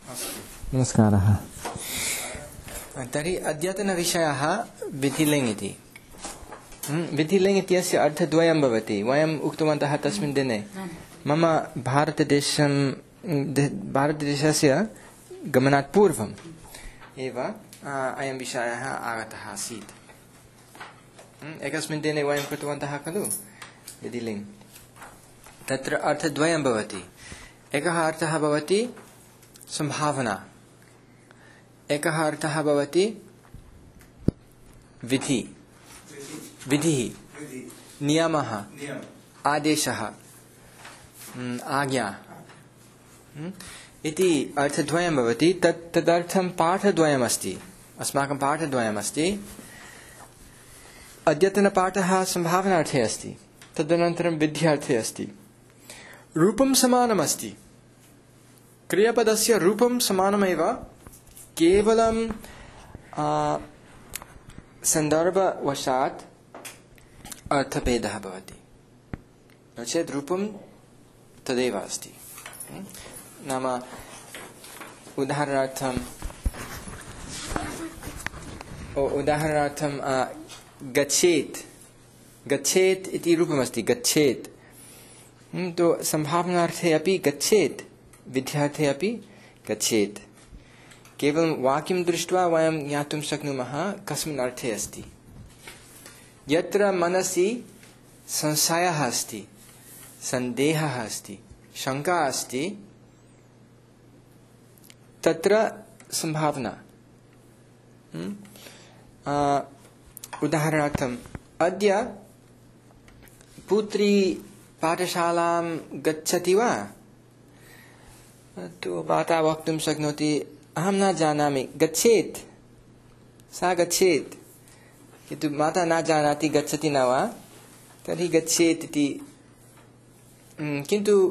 नमस्कारः। तर्हि अद्यतनविषयः विधिलिङ् इति। विधिलिङ् इत्यस्य अर्थद्वयं भवति। वयम् उक्तवन्तः तस्मिन् दिने मम भारतदेशस्य गमनात् पूर्वम् एव अयं विषयः आगतः आसीत्। एकस्मिन् दिने वयं कृतवन्तः खलु विधिलिङ्। तत्र अर्थद्वयं भवति। एकः अर्थः भवति संभावना, एकः अर्थः भवति विधिः, नियमः, आदेशः, आज्ञा इति अर्थद्वयं भवति। तदर्थं पाठद्वयमस्ति, अस्माकं पाठद्वयमस्ति। अद्यतनपाठः संभावनार्थे अस्ति, तदनन्तरं विध्यर्थे अस्ति। रूपं समानमस्ति, क्रियापदस्य रूपं समानमेव, केवलं सन्दर्भवशात् अर्थभेदः भवति, नो चेत् रूपं तदेव अस्ति। नाम उदाहरणार्थं गच्छेत् इति रूपमस्ति, गच्छेत्। तो संभावनार्थे अपि गच्छेत्, विध्यार्थे अपि गच्छेत्। केवलं वाक्यं दृष्ट्वा वयं ज्ञातुं शक्नुमः कस्मिन् अर्थे अस्ति। यत्र मनसि संशयः अस्ति, सन्देहः अस्ति, शङ्का अस्ति, तत्र संभावना। उदाहरणार्थम् अद्य पुत्री पाठशालां गच्छति वा? तो माता वक्तुं शक्नोति, अहं न जानामि, गच्छेत्, सा गच्छेत्। किन्तु माता न जानाति गच्छति न वा, तर्हि गच्छेत् इति। किन्तु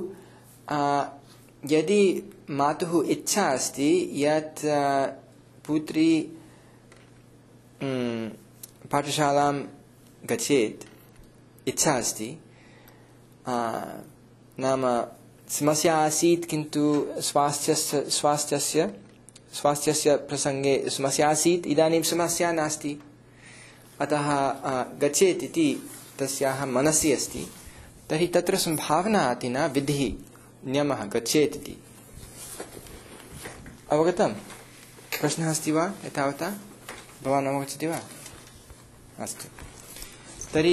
यदि मातुः इच्छा अस्ति यत् पुत्री पाठशालां गच्छेत्, इच्छा अस्ति, नाम समस्या आसीत्, किन्तु स्वास्थ्यस्य प्रसङ्गे समस्या आसीत्, इदानीं समस्या नास्ति, अतः गच्छेत् इति तस्याः मनसि अस्ति। तर्हि तत्र संभावना इति न विधिः, नियमः, गच्छेत् इति। अवगतं? प्रश्नः अस्ति वा एतावता? भवान् अवगच्छति वा? अस्तु। तर्हि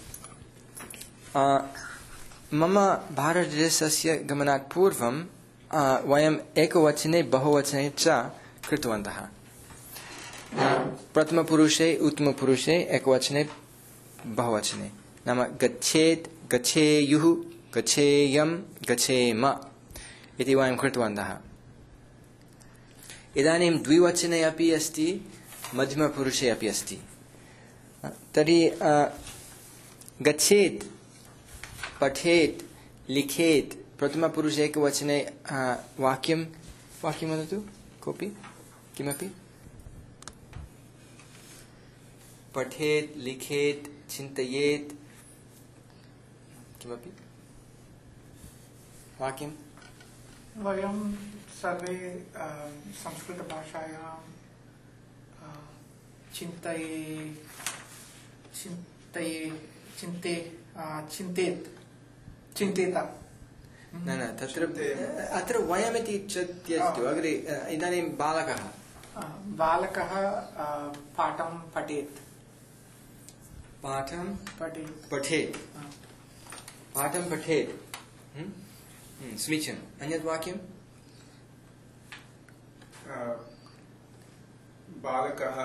मम भारतदेशस्य गमनात् पूर्वं वयम् एकवचने बहुवचने च कृतवन्तः। प्रथमपुरुषे, उत्तमपुरुषे, एकवचने, बहुवचने। नाम गच्छेत्, गच्छेयुः, गच्छेयं, गच्छेम इति वयं कृतवन्तः। इदानीं द्विवचने अपि अस्ति, मध्यमपुरुषे अपि अस्ति। तर्हि गच्छेत्, पठेत्, लिखेत्, प्रथमपुरुषे एकवचने वाक्यं वदतु कोऽपि, किमपि। पठेत्, लिखेत्, चिन्तयेत्, किमपि वाक्यं। वयं सर्वे संस्कृतभाषायां चिन्तेत। न तत्र अत्र वयमिति त्यजतु। अग्रे इदानीं बालकः पाठं पठेत्, पाठं पठेत्, पाठं पठेत्। समीचीनम्। अन्यत् वाक्यं? बालकः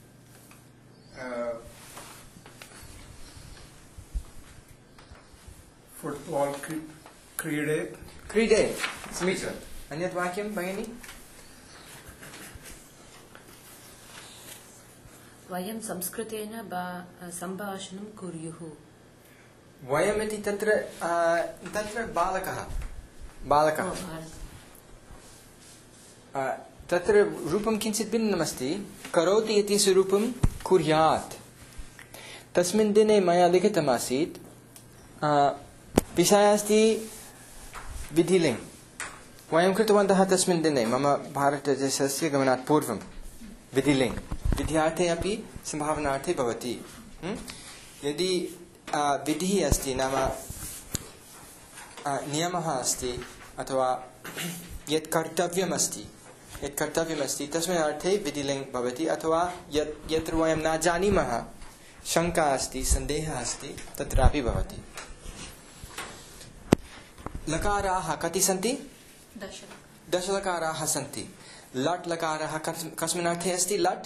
फुट्बाल् क्रीडेत्। समीचीनम्। अन्यत् वाक्यं भगिनि? वयं संस्कृतेन सम्भाषणं कुर्युः। वयमिति तत्र बालकः तत्र रूपं किञ्चित् भिन्नमस्ति। करोति इति स्वरूपं कुर्यात्। तस्मिन् दिने मया लिखितमासीत् विषयः अस्ति विधिलिङ्। वयं कृतवन्तः तस्मिन् दिने मम भारतदेशस्य गमनात् पूर्वं विधिलिङ् विध्यार्थे अपि सम्भावनार्थे भवति यदि विधिः अस्ति नाम नियमः अस्ति अथवा यत् कर्तव्यमस्ति तस्मिन् अर्थे विधिलिङ् भवति अथवा यत्र वयं न जानीमः शङ्का अस्ति सन्देहः अस्ति तत्रापि भवति लकाराः कति सन्ति 10 लकाराः सन्ति लट् लकारः कस्मिन् अर्थे अस्ति लट्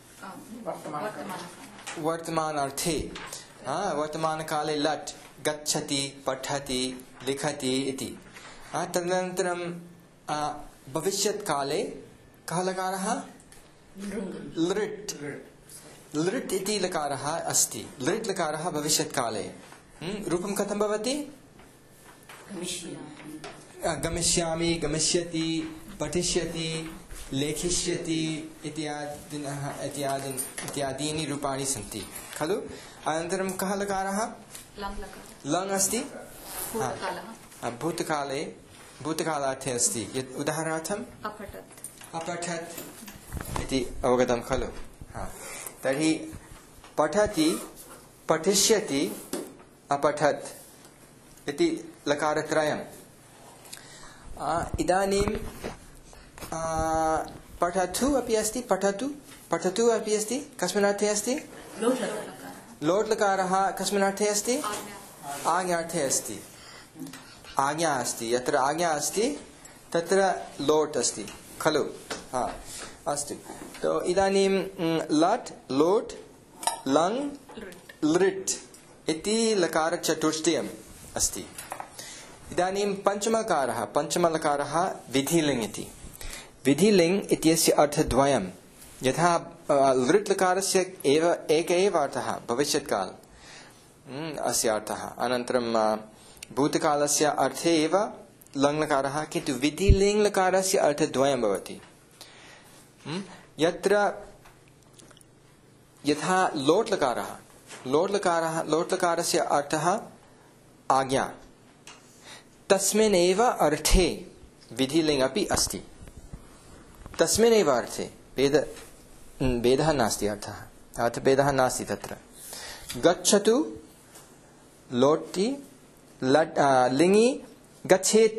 वर्तमानार्थे वर्तमानकाले लट् गच्छति पठति लिखति इति तदनन्तरं भविष्यत्काले कः लकारः लृट् लृट् इति लकारः अस्ति लृट् लकारः भविष्यत्काले रूपं कथं भवति गमिष्यामि गमिष्यति पठिष्यति लेखिष्यति इत्यादीनि रूपाणि सन्ति खलु अनन्तरं कः लकारः लङ् अस्ति भूतकालार्थे अस्ति यत् उदाहरणार्थम् अपठत् इति अवगतं खलु तर्हि पठति पठिष्यति अपठत् इति लकारत्रयम् इदानीं पठतु अपि अस्ति पठतु अपि अस्ति कस्मिन् अर्थे अस्ति लोट् लकारः कस्मिन् अर्थे अस्ति आज्ञार्थे अस्ति आज्ञा अस्ति यत्र आज्ञा अस्ति तत्र लोट् अस्ति खलु अस्तु तो इदानीं लट् लोट् लङ् लृट् इति लकारचतुष्टयम् अस्ति इदानीं पञ्चमलकारः विधिलिङ् इति विधिलिङ् इत्यस्य अर्थद्वयं यथा लृट् लकारस्य एक एव अर्थः भविष्यत्काल अस्य अर्थः अनन्तरं भूतकालस्य अर्थे एव लङ् लकारः किन्तु विधिलिङ् लकारस्य अर्थद्वयं भवति यत्र यथा लोट् लकारस्य अर्थः आज्ञा तस्मिन्नेव अर्थे विधिलिङ् अपि अस्ति तस्मिन्नेव अर्थे भेदः नास्ति अर्थभेदः नास्ति तत्र गच्छतु लोटि लिङि गच्छेत्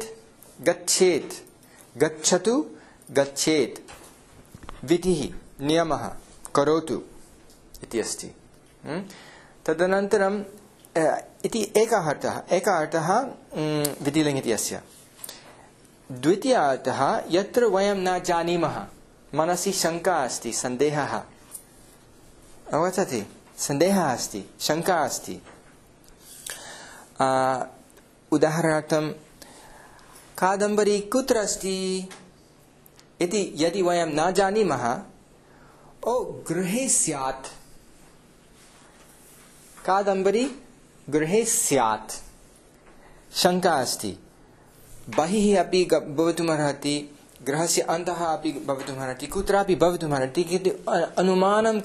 गच्छतु गच्छेत् विधिः नियमः करोतु इति अस्ति तदनन्तरं इति एकः अर्थः विधिलिङ् इति अस्य द्वितीयः अर्थः यत्र वयं न जानीमः मनसि शङ्का अस्ति सन्देहः अवगच्छति सन्देहः अस्ति शङ्का अस्ति उदाहरणार्थं कादम्बरी कुत्र अस्ति इति यदि वयं न जानीमः गृहे स्यात् कादम्बरी गृहे स्यात् शङ्का अस्ति बहिः अपि भवितुमर्हति गृहस्य अन्तः अपि भवितुमर्हति कुत्रापि भवितुमर्हति किन्तु अनुमानं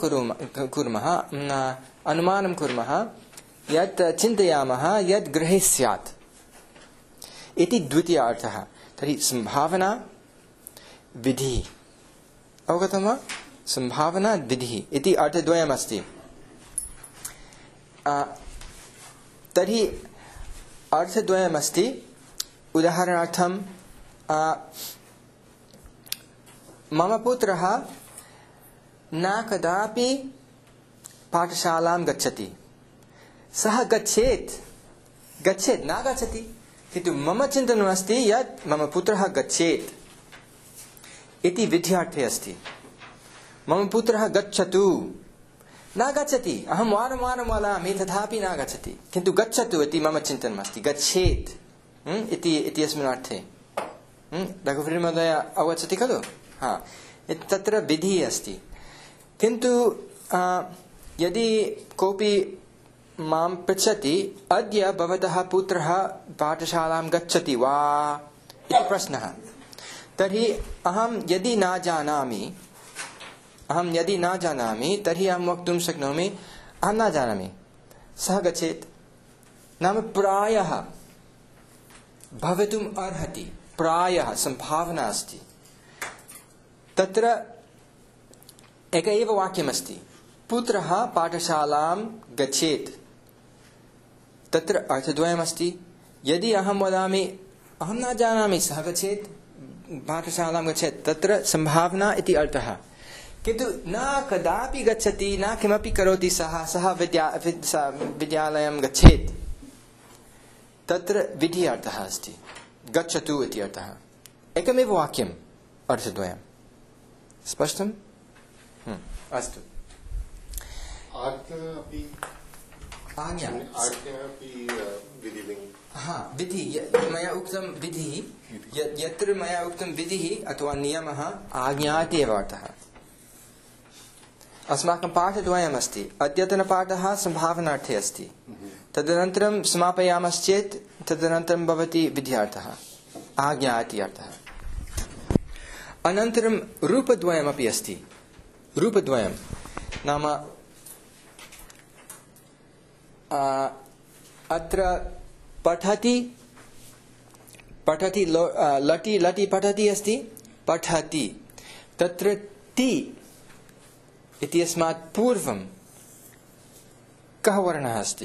कुर्मः यत् चिन्तयामः यत् गृहे स्यात् इति द्वितीयः अर्थः तर्हि सम्भावना विधिः अवगतं वा सम्भावना विधिः इति अर्थद्वयमस्ति तर्हि अर्थद्वयमस्ति उदाहरणार्थं मम पुत्रः न कदापि पाठशालां गच्छति सः गच्छेत् न गच्छति किन्तु मम चिन्तनमस्ति यत् मम पुत्रः गच्छेत् इति विध्यार्थे अस्ति मम पुत्रः गच्छतु न गच्छति अहं वारं वदामि तथापि न गच्छति किन्तु गच्छतु इति मम चिन्तनमस्ति गच्छेत् इति अस्मिन् अर्थे रघुवीरमहोदय अवगच्छति खलु तत्र विधिः अस्ति किन्तु यदि कोऽपि मां पृच्छति अद्य भवतः पुत्रः पाठशालां गच्छति वा इति प्रश्नः तर्हि अहं यदि न जानामि तर्हि अहं वक्तुं शक्नोमि अहं न जानामि सः गच्छेत् नाम प्रायः भवितुम् अर्हति प्रायः संभावना अस्ति। तत्र एक एव वाक्यमस्ति, पुत्रः पाठशालां गच्छेत्। तत्र अर्थद्वयमस्ति। यदि अहं वदामि अहं न जानामि, सः गच्छेत्, पाठशालां गच्छेत्, तत्र संभावना इति अर्थः। किन्तु न कदापि गच्छति, न किमपि करोति, सः विद्यालयं गच्छेत्, तत्र विधि अर्थः अस्ति, गच्छतु इति अर्थः। एकमेव वाक्यम्, अर्थद्वयं। स्पष्टम्? अस्तु। विधि, मया उक्तं विधिः, यत्र मया उक्तं विधिः अथवा नियमः आज्ञा इति एव अर्थः। अस्माकं पाठद्वयमस्ति। अद्यतनपाठः संभावनार्थे अस्ति। तदनन्तरं समापयामश्चेत् तदनन्तरं भवति विध्यार्थः, आज्ञा इति अर्थः। अनन्तरं रूपद्वयमपि अस्ति। रूपद्वयं नाम अत्र पठति लटि पठति अस्ति, पठति। तत्र ति इत्यस्मात् पूर्वं कः वर्णः अस्ति?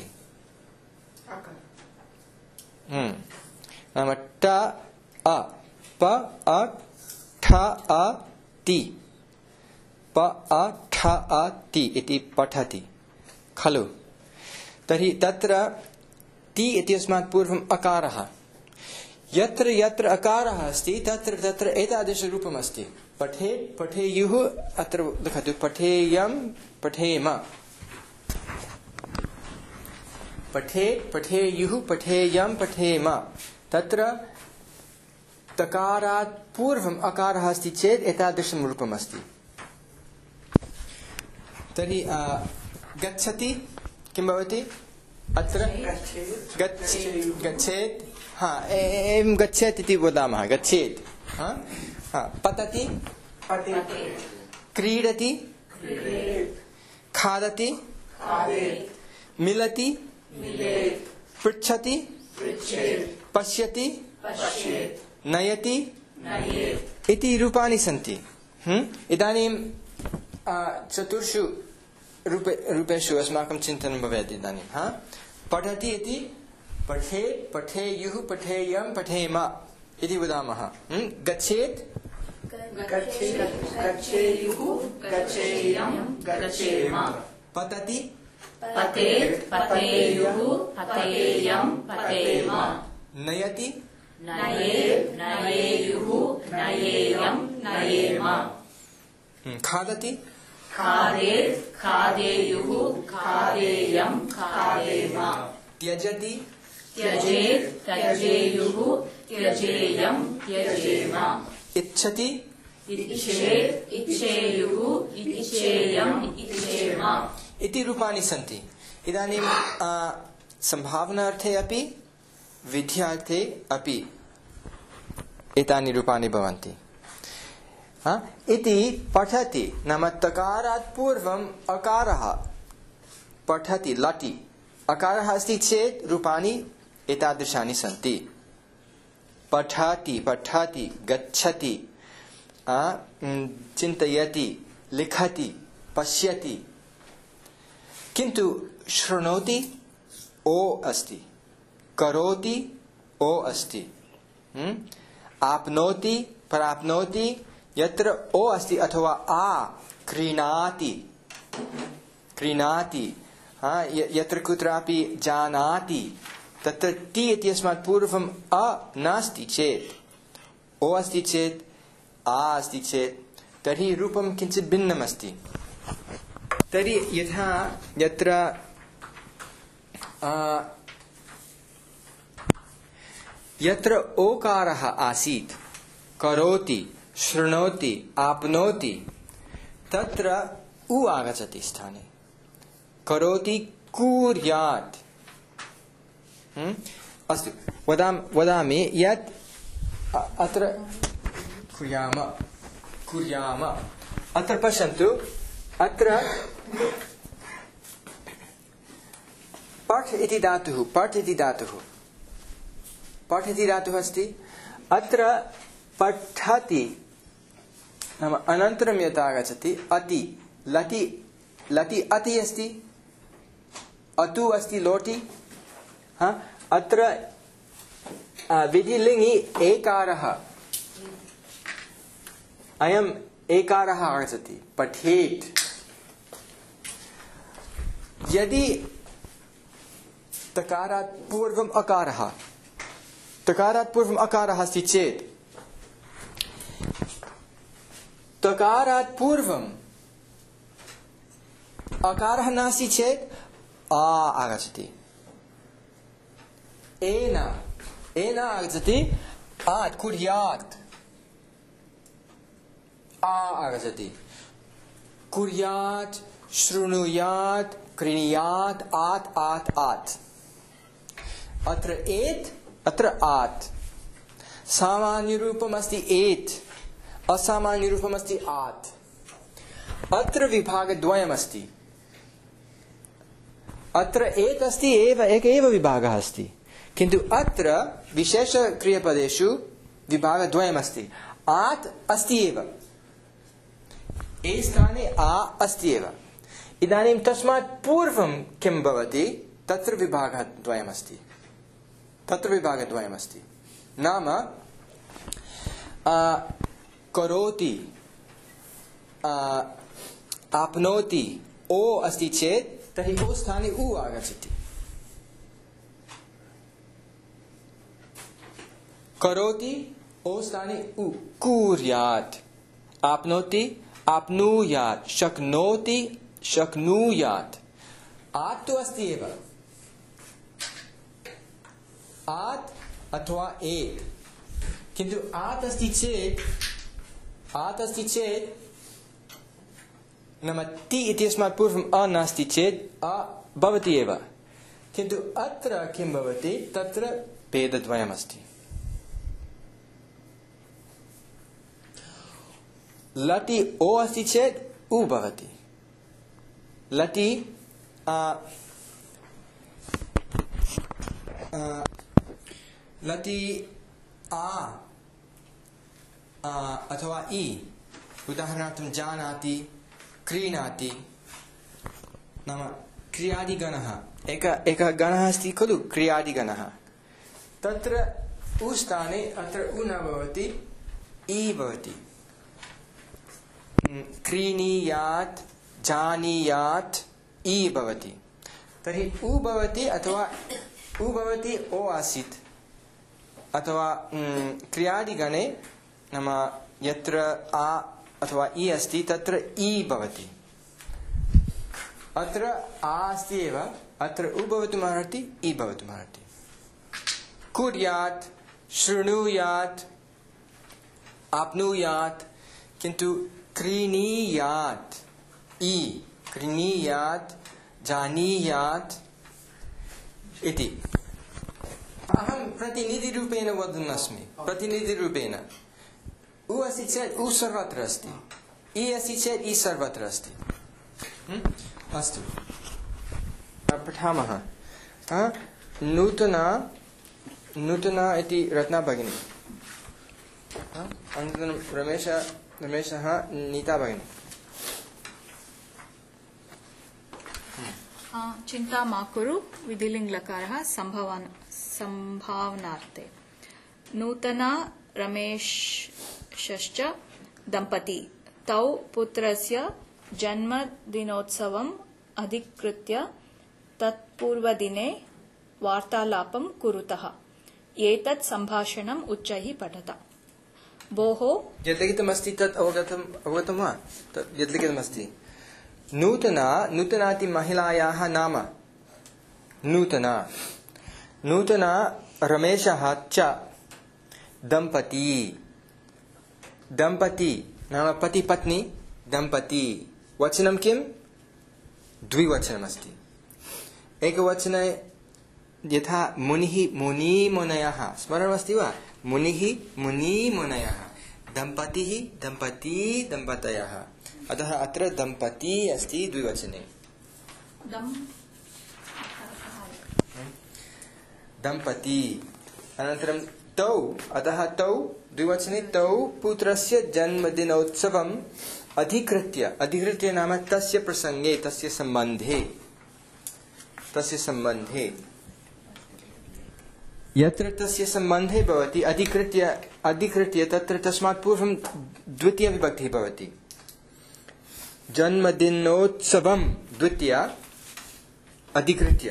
नाम ट अ प अ ठ अ ति, प अ ठ अ ति इति पठति खलु। तर्हि तत्र ति इत्यस्मात् पूर्वम् अकारः। यत्र यत्र अकारः अस्ति तत्र तत्र एतादृशरूपम् अस्ति। पठेत्, पठेयुः, अत्र लिखतु पठेयं, पठेम। पठेत्, पठेयुः, पठेयं, पठेम। तत्र तकारात् पूर्वम् अकारः अस्ति चेत् एतादृशं रूपम् अस्ति। तर्हि गच्छति किं भवति? अत्र गच्छेत्, एवं गच्छेत् इति वदामः, गच्छेत्। पतति, क्रीडति, खादति, मिलति, पृच्छति, पश्यति, नयति इति रूपाणि सन्ति। इदानीं चतुर्षु रूपेषु अस्माकं चिन्तनं भवेत्। इदानीं पठति इति पठेत्, पठेयुः, पठेयं, पठेम इति वदामः। गच्छेत्, गच्छेयुः, गच्छेयं, गच्छेम। पतति, पतेत्, पतेयुः, पतेयं, पतेम। नयति, नयेत्, नयेयुः, नयेयं, नयेम। खादति, खादेत्, खादेयुः, खादेयं, खादेम। त्यजति, त्यजेत्, त्यजेयुः, त्यजेयं, त्यजेम। इच्छति, इच्छेत्, इच्छेयुः, इच्छेयं, इच्छेम इति रूपाणि सन्ति। इदानीं संभावनार्थे अपि विध्यार्थे अपि एतानि रूपाणि भवन्ति। इति पठति नाम तकारात् पूर्वम् अकारः पठति, लटि अकारः अस्ति चेत् रूपाणि एतादृशानि सन्ति। पठति, पठति, गच्छति, चिन्तयति, लिखति, पश्यति। किन्तु शृणोति ओ अस्ति, करोति ओ अस्ति, आपनोति, प्राप्नोति यत्र ओ अस्ति, अथवा क्रीणाति, क्रीणाति, यत्र कुत्रापि जानाति, तत्र ति इत्यस्मात् पूर्वम् नास्ति चेत्, ओ अस्ति चेत्, अस्ति चेत्, तर्हि रूपं किञ्चित् भिन्नम् अस्ति। तर्हि यथा यत्र यत्र ओकारः आसीत्, करोति, शृणोति, आपनोति, तत्र उ आगच्छति स्थाने। करोति कुर्यात्। अस्तु, वदामि यत् अत्र कुर्याम। अत्र पश्यन्तु, अत्र पठ इति धातुः, पठ इति धातुः, पठ इति धातुः अस्ति। अत्र पठति नाम अनन्तरं यत् आगच्छति अति लटि लटि अति अस्ति अतु अस्ति लोटि अत्र विधिलिङ्गि एकारः अयम् एकारः आगच्छति पठेत् यदि तकारात् पूर्वम् अकारः तकारात् पूर्वम् अकारः अस्ति चेत् तकारात् पूर्वम् अकारः नास्ति चेत् आ आगच्छति एन एन आगच्छति आत् कुर्यात् आ आगच्छति कुर्यात् शृणुयात् क्रीणीयात् आत् आत् आत् अत्र एत् अत्र आत् सामान्यरूपम् अस्ति एत् असामान्यरूपम् अस्ति आत् अत्र विभागद्वयमस्ति अत्र एत् अस्ति एव एक एव विभागः अस्ति किन्तु अत्र विशेषक्रियपदेषु विभागद्वयमस्ति आत् अस्ति एव ए स्थाने आ अस्ति एव इदानीं तस्मात् पूर्वं किं भवति तत्र विभागद्वयमस्ति नाम करोति आप्नोति ओ अस्ति चेत् तर्हि ओ स्थाने उ आगच्छति करोति ओ स्थाने उ कुर्यात् आप्नोति आप्नुयात् शक्नोति शक्नुयात् आत् तु अस्ति एव आत् अथवा एत् किन्तु आत् अस्ति चेत् नाम ति इत्यस्मात् पूर्वम् अ नास्ति चेत् अ भवति एव किन्तु अत्र किं भवति तत्र भेदद्वयमस्ति लटि ओ अस्ति चेत् उ भवति लटि लटि आ अथवा इ उदाहरणार्थं जानाति क्रीणाति नाम क्रियादिगणः एकः गणः अस्ति खलु क्रियादिगणः तत्र उ स्थाने अत्र उ न भवति इ भवति क्रीणीयात् जानीयात् इ भवति तर्हि उ भवति अथवा उ भवति ओ आसीत् अथवा क्रियादिगणे नाम यत्र आ अथवा इ अस्ति तत्र इ भवति अत्र आ अस्ति एव अत्र उ भवितुमर्हति इ भवितुमर्हति कुर्यात् शृणुयात् आप्नुयात् किन्तु क्रीणीयात् इ क्रीणीयात् जानीयात् इति अहं प्रतिनिधिरूपेण वदन् अस्मि प्रतिनिधिरूपेण उ अस्ति चेत् उ सर्वत्र अस्ति इ अस्ति चेत् इ सर्वत्र अस्ति अस्तु पठामः नूतना इति रत्ना भगिनी अनन्तरं रमेशः नीता भगिनी चिन्ता मा कुरु विधिलिङ्गलकारः संभावनार्थे नूतना रमेशश्च दम्पती तौ पुत्रस्य जन्मदिनोत्सवम् अधिकृत्य तत्पूर्वदिने वार्तालापं कुरुतः एतत् सम्भाषणम् उच्चैः पठत भोः यत् लिखितमस्ति तत् अवगतं वा तत् यत् लिखितमस्ति नूतना इति महिलायाः नाम नूतना रमेशः च दम्पती नाम पति पत्नी दम्पती वचनं किं द्विवचनमस्ति एकवचने यथा मुनिः मुनिमुनयः स्मरणमस्ति वा मुनिः मुनिमुनयः दम्पतिः दम्पती दम्पतयः अतः अत्र दम्पती अस्ति द्विवचने दम्पती अनन्तरं तौ अतः तौ द्विवचने तौ पुत्रस्य जन्मदिनोत्सवम् अधिकृत्य नाम तस्य प्रसंगे तस्य सम्बन्धे यत्र तस्य सम्बन्धे भवति अधिकृत्य तत्र तस्मात् पूर्वं द्वितीया विभक्तिः भवति जन्मदिनोत्सवं द्वितीया अधिकृत्य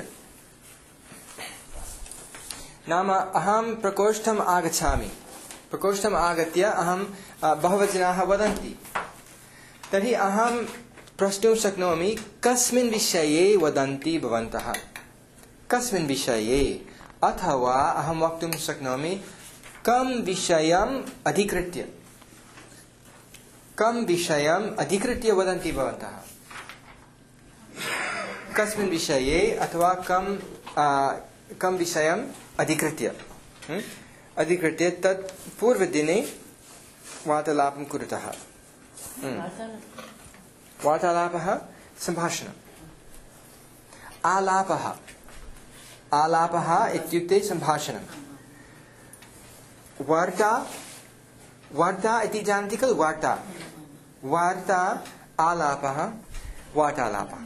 नाम अहं प्रकोष्ठम् आगच्छामि प्रकोष्ठम् आगत्य अहं बहवः जनाः वदन्ति तर्हि अहं प्रष्टुं शक्नोमि कस्मिन् विषये वदन्ति भवन्तः कस्मिन् विषये अथवा अहं वक्तुं शक्नोमि कं विषयम् अधिकृत्य वदन्ति भवन्तः कस्मिन् विषये अथवा कं विषयम् अधिकृत्य तत् पूर्वदिने वार्तालापं कुरुतः वार्तालापः सम्भाषणम् आलापः इत्युक्ते सम्भाषणम् वार्ता इति जानन्ति खलु वार्ता आलापः वार्तालापः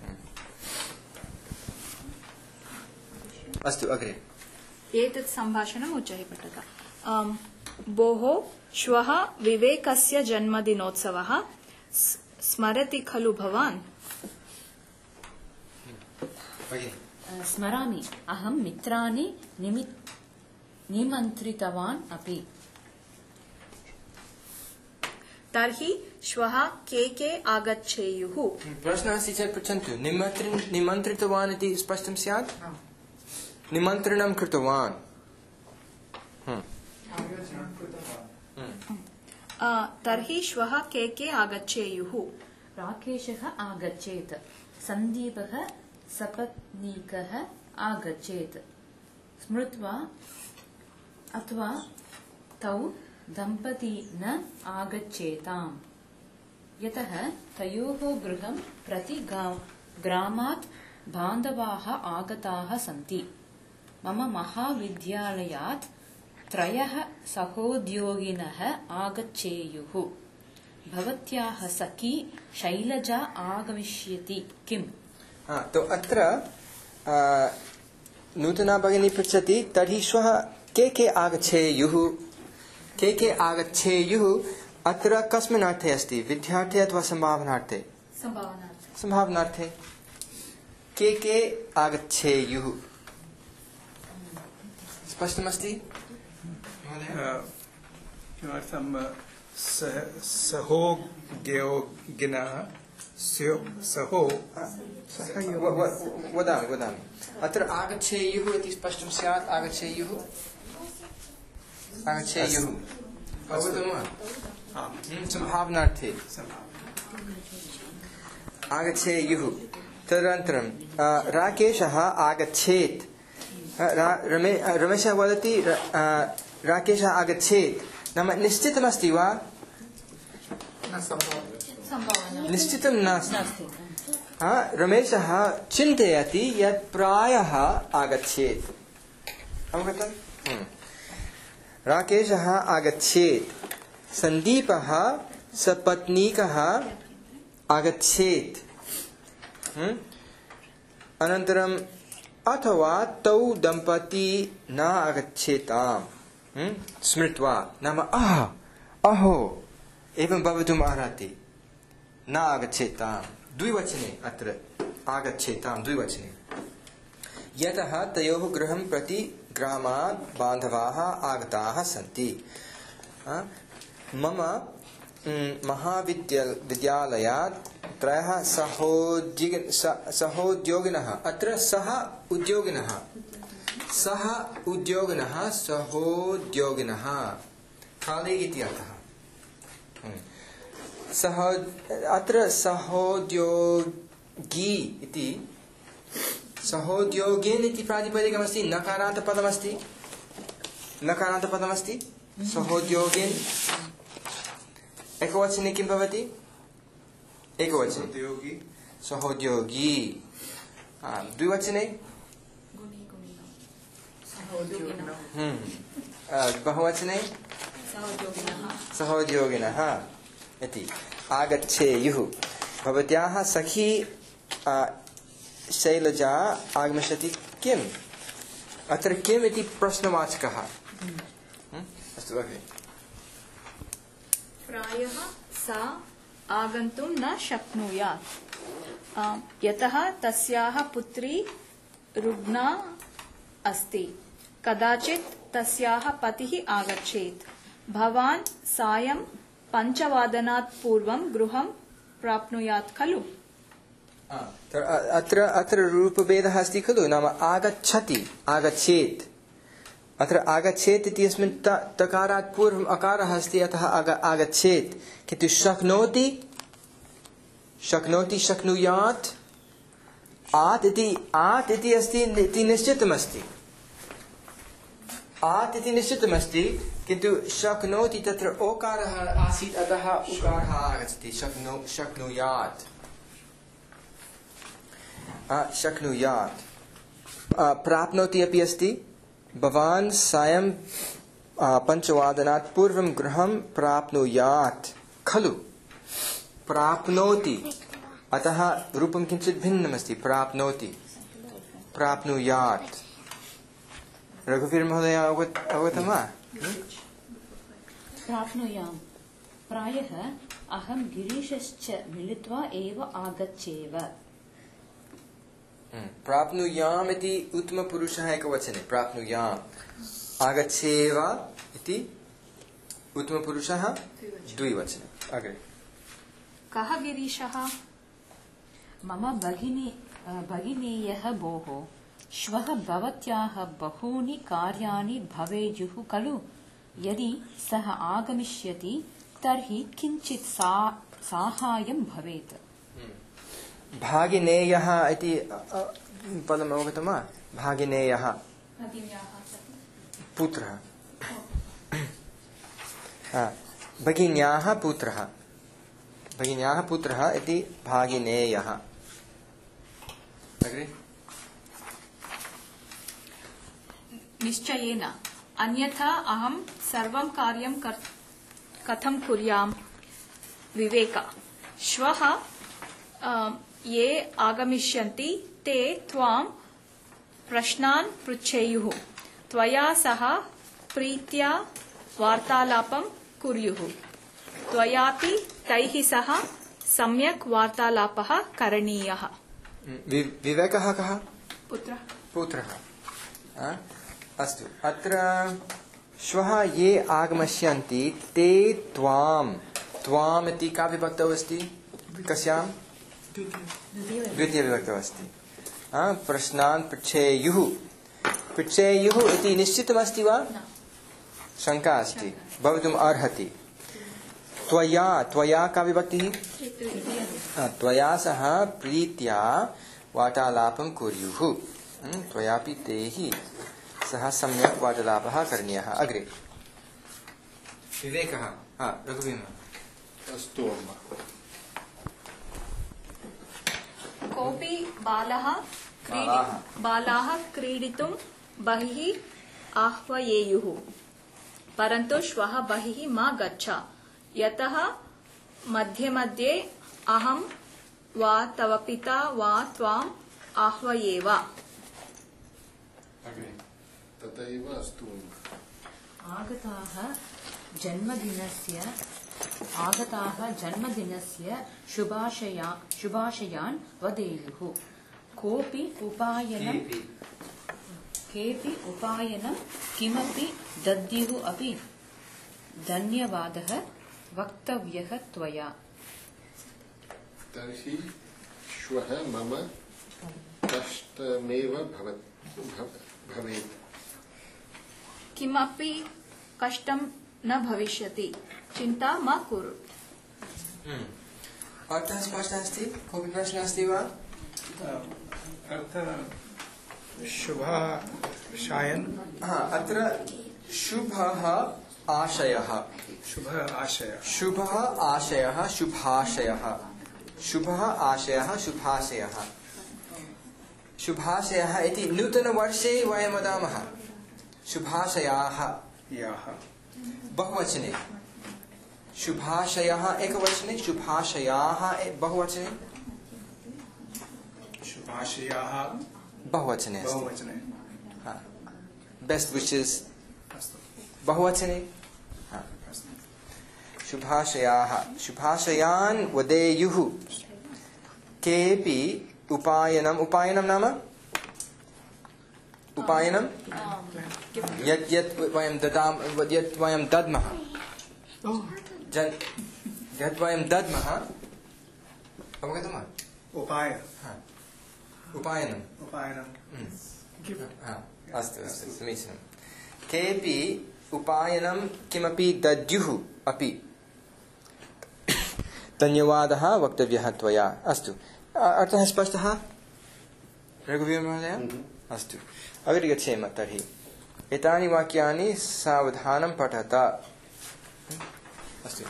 अस्तु अग्रे एतत् सम्भाषणम् उच्चैः पठत भोः श्वः विवेकस्य जन्मदिनोत्सवः स्मरति खलु भवान् स्मरामि अहं मित्राणि निमन्त्रितवान् अपि तर्हि श्वः के आगच्छेयुः प्रश्नः अस्ति चेत् पृच्छन्तु निमन्त्रितवान् इति स्पष्टं स्यात् निमन्त्रणं कृतवान् तर्हि श्वः के आगच्छेयुः राकेशः आगच्छेत् सन्दीपः सपत्नीकः आगच्छेत् स्मृत्वा अथवा तौ दम्पती न आगच्छेताम् यतः तयोः गृहं प्रति ग्रामात् बान्धवाः आगताः सन्ति मम महाविद्यालयात् 3 सहोद्योगिनः आगच्छेयुः भवत्याः सखी शैलजा आगमिष्यति किम् तो अत्र नूतना भगिनी पृच्छति तर्हि श्वः के आगच्छेयुः अत्र कस्मिन् अर्थे अस्ति विद्यार्थे अथवा सम्भावनार्थे सम्भावनार्थे के आगच्छेयुः स्पष्टमस्ति किमर्थं सहोद्योगिनः वदामि अत्र आगच्छेयुः इति स्पष्टं स्यात् आगच्छेयुः सम्भावनार्थे आगच्छेयुः तदनन्तरं राकेशः आगच्छेत् रमेशः वदति राकेशः आगच्छेत् नाम निश्चितमस्ति वा निश्चितं नास्ति रमेशः चिन्तयति यत् प्रायः आगच्छेत् अवगतम् राकेशः आगच्छेत् सन्दीपः सपत्नीकः आगच्छेत् अनन्तरम् अथवा तौ दम्पती न आगच्छेताम् स्मृत्वा नाम अहो एवं भवितुम् अर्हति न आगच्छेताम् द्विवचने अत्र आगच्छेताम् द्विवचने यतः तयोः गृहं प्रति ग्रामात् बान्धवाः आगताः सन्ति मम महाविद्यालयात् 3 सहोद्योगिनः अत्र सह उद्योगिनः सहोद्योगिनः कालेज् इति अर्थः अत्र सहोद्योगी इति सहोद्योगेन इति प्रातिपदिकमस्ति नकारान्तपदमस्ति सहोद्योगेन एकवचने किं भवति एकवचने सहोद्योगी द्विवचने बहुवचने सहोद्योगिनः इति आगच्छेयुः। भवत्याः सखी शैलजा आगमिष्यति किम्? अत्र किम् इति प्रश्नवाचकः। अस्तु अग्रे। प्रायः सा आगन्तुं न शक्नुयात् यतः तस्याः पुत्री रुग्णा अस्ति। कदाचित् तस्याः पतिः आगच्छेत्। भवान् सायं 5 वादनात् पूर्वं गृहं प्राप्नुयात् खलु? अत्र रूपभेदः अस्ति खलु, नाम आगच्छति आगच्छेत्। अत्र आगच्छेत् इत्यस्मिन् तकारात् पूर्वम् अकारः अस्ति, अतः आगच्छेत्। किन्तु शक्नोति शक्नोति शक्नुयात् आत् इति अस्ति इति निश्चितमस्ति। आत् इति निश्चितमस्ति, किन्तु शक्नोति तत्र ओकारः आसीत्, अतः उकारः आगच्छति। शक्नुयात् शक्नुयात्। प्राप्नोति अपि अस्ति। भवान् सायं 5 वादनात् पूर्वं गृहं प्राप्नुयात् खलु। प्राप्नोति, अतः रूपं किञ्चित् भिन्नमस्ति। प्राप्नोति प्राप्नुयात्। रघुवीर महोदय अवगतं वा? प्राप्नुयाम्। प्रायः अहं गिरीशश्च मिलित्वा एव आगच्छेव। प्राप्नुयाम् इति उत्तमपुरुषः एकवचने। प्राप्नुयाम्। आगच्छेव इति उत्तमपुरुषः द्विवचने। अग्रे। कः गिरीशः? मम भगिनीयः भोः। श्वः भवत्याः बहूनि कार्याणि भवेयुः खलु। यदि सः आगमिष्यति तर्हि किञ्चित् साहाय्यं भवेत्। भागिनेयः इति पदम् अवगतं वा? भागिनेयः पुत्रः, भगिन्याः पुत्रः। भगिन्याः पुत्रः इति भागिनेयः। अग्रे। निश्चयेन, अन्यथा अहं सर्वं कार्यं कथं कुर्याम्? विवेक। श्वः ये आगमिष्यन्ति ते त्वां प्रश्नान् पृच्छेयुः। त्वया सह प्रीत्या वार्तालापं कुर्युः। त्वयापि तैः सह सम्यक् वार्तालापः करणीयः। विवेकः कः? पुत्रः। अस्तु। अत्र श्वः ये आगमिष्यन्ति ते त्वाम् इति का विभक्तौ अस्ति? कस्यां? द्वितीयविभक्तौ अस्ति। प्रश्नान् पृच्छेयुः। पृच्छेयुः इति निश्चितमस्ति वा? शङ्का अस्ति, भवितुम् अर्हति। त्वया का विभक्तिः? त्वया सह प्रीत्या वार्तालापं कुर्युः। त्वयापि तैः सह सम्यक् वार्तालापः करणीयः। अग्रे। विवेकः। रघुवीर। अस्तु अम्मा। कोऽपि बालाः क्रीडितुं बहिः आह्वयेयुः। परन्तु श्वः बहिः मा गच्छ, यतः मध्ये मध्ये अहं वा तव पिता वा त्वाम् आह्वयेव। तथैव अस्तु। आगताः जन्मदिनस्य शुभाशयान् वदेयुः। केऽपि उपायनं किमपि दद्युः अपि धन्यवादः वक्तव्यः त्वया। तर्हि श्वः मम कष्टमेव भवेत्। किमपि कष्टं न भविष्यति, चिन्ता मा कुरु। अर्थः स्पष्टः अस्ति? कोऽपि प्रश्नः अस्ति वा? शुभाशयन्। अत्र शुभः आशयः। शुभः आशयः शुभाशयः। शुभः आशयः शुभाशयः। शुभाशयः इति नूतनवर्षे वयं वदामः। शुभाशयाः याः बहुवचने शुभाशयः एकवचने शुभाशयाः बहुवचने शुभाशयाः बहुवचने अस्ति बहुवचने हाँ बेस्ट विशेस अस्तु बहुवचने हाँ शुभाशयाः शुभाशयान् वदेयुः केऽपि उपायनं नाम उपायनं यत् यत् वयं दद्मः यत् वयं दद्मः अवगतं वा उपाय उपायनं अस्तु अस्तु समीचीनं केऽपि उपायनं किमपि दद्युः अपि धन्यवादः वक्तव्यः त्वया अस्तु अर्थः स्पष्टः रघुवीर महोदय अस्तु अग्रे गच्छेम तर्हि एतानि वाक्यानि सावधानं पठत अस्तु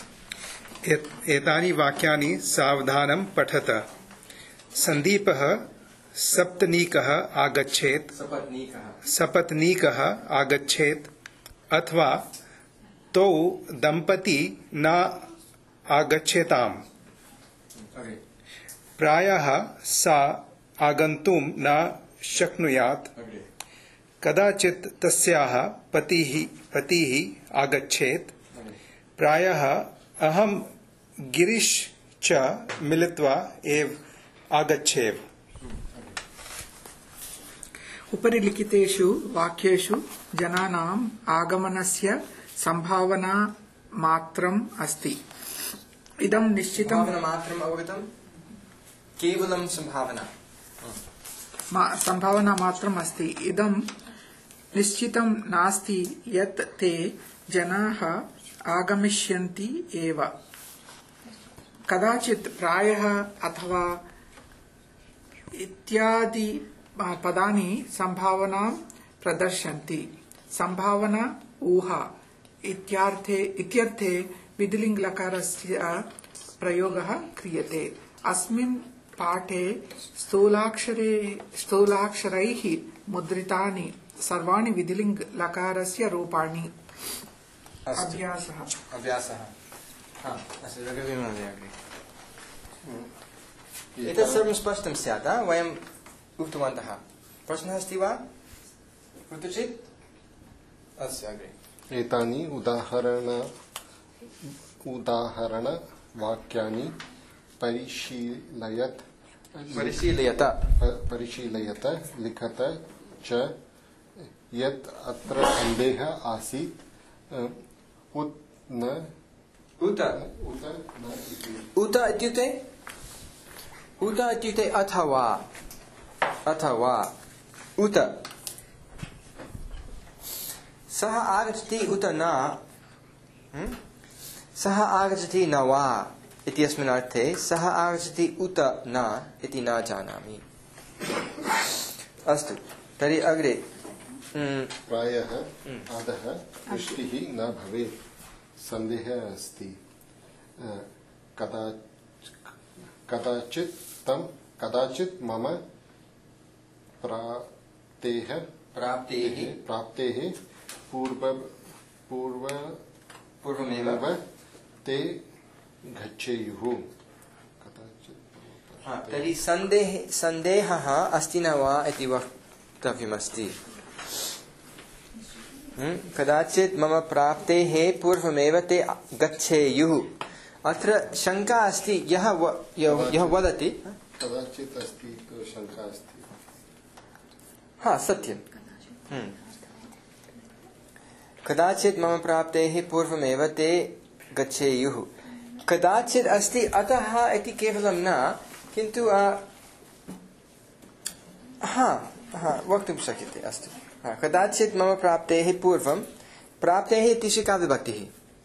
एतानि वाक्यानि सावधानं पठत सन्दीपः सपत्नीकः आगच्छेत् सपत्नीकः आगच्छेत् अथवा तौ दम्पती न आगच्छेताम् प्रायः सा आगन्तुं न शक्नुयात् कदाचित् तस्याः पतिः आगच्छेत् प्रायः अहं गिरीश च मिलित्वा एव आगच्छेव उपरि लिखितेषु वाक्येषु जनानाम् आगमनस्य सम्भावना मात्रम् अस्ति इदं निश्चितं मात्रम् अवगतं केवलं सम्भावना मात्रम् अस्ति इदं निश्चितं नास्ति यत् ते जनाः आगमिष्यन्ति एव कदाचित् प्रायः अथवा इत्यादि पदानि सम्भावनां प्रदर्शन्ति सम्भावना ऊहा इत्यर्थे विधिलिङ्गलकारस्य प्रयोगः क्रियते अस्मिन् पाठे स्थूलाक्षरैः मुद्रितानि सर्वाणि विधिलिङ्गलकारस्य रूपाणि अभ्यासः एतत् सर्वं स्पष्टं स्यात् वयम् उक्तवन्तः प्रश्नः अस्ति वा कुत्रचित् अस्य अग्रे एतानि उदाहरणवाक्यानि परिशीलयत लिखत च यत् अत्र सन्देहः आसीत् उत इत्युक्ते अथवा उत सः आगच्छति उत न सः आगच्छति न वा इत्यस्मिन् अर्थे सः आगच्छति उत न इति न जानामि अस्तु तर्हि अग्रे प्रायः अधः वृष्टिः न भवेत् सन्देहः अस्ति कदाचित् मम प्राप्तेः पूर्वमेव ते गच्छेयुः तर्हि सन्देहः अस्ति न वा इति वक्तव्यमस्ति कदाचित् मम प्राप्तेः पूर्वमेव ते गच्छेयुः अत्र शङ्का अस्ति यः वदति कदाचित् अस्ति तो शङ्का अस्ति सत्यं कदाचित् मम प्राप्तेः पूर्वमेव ते गच्छेयुः कदाचित् अस्ति अतः इति केवलं न किन्तु वक्तुं शक्यते अस्तु कदाचित् मम प्राप्तेः पूर्वं प्राप्तेः इति का विभक्तिः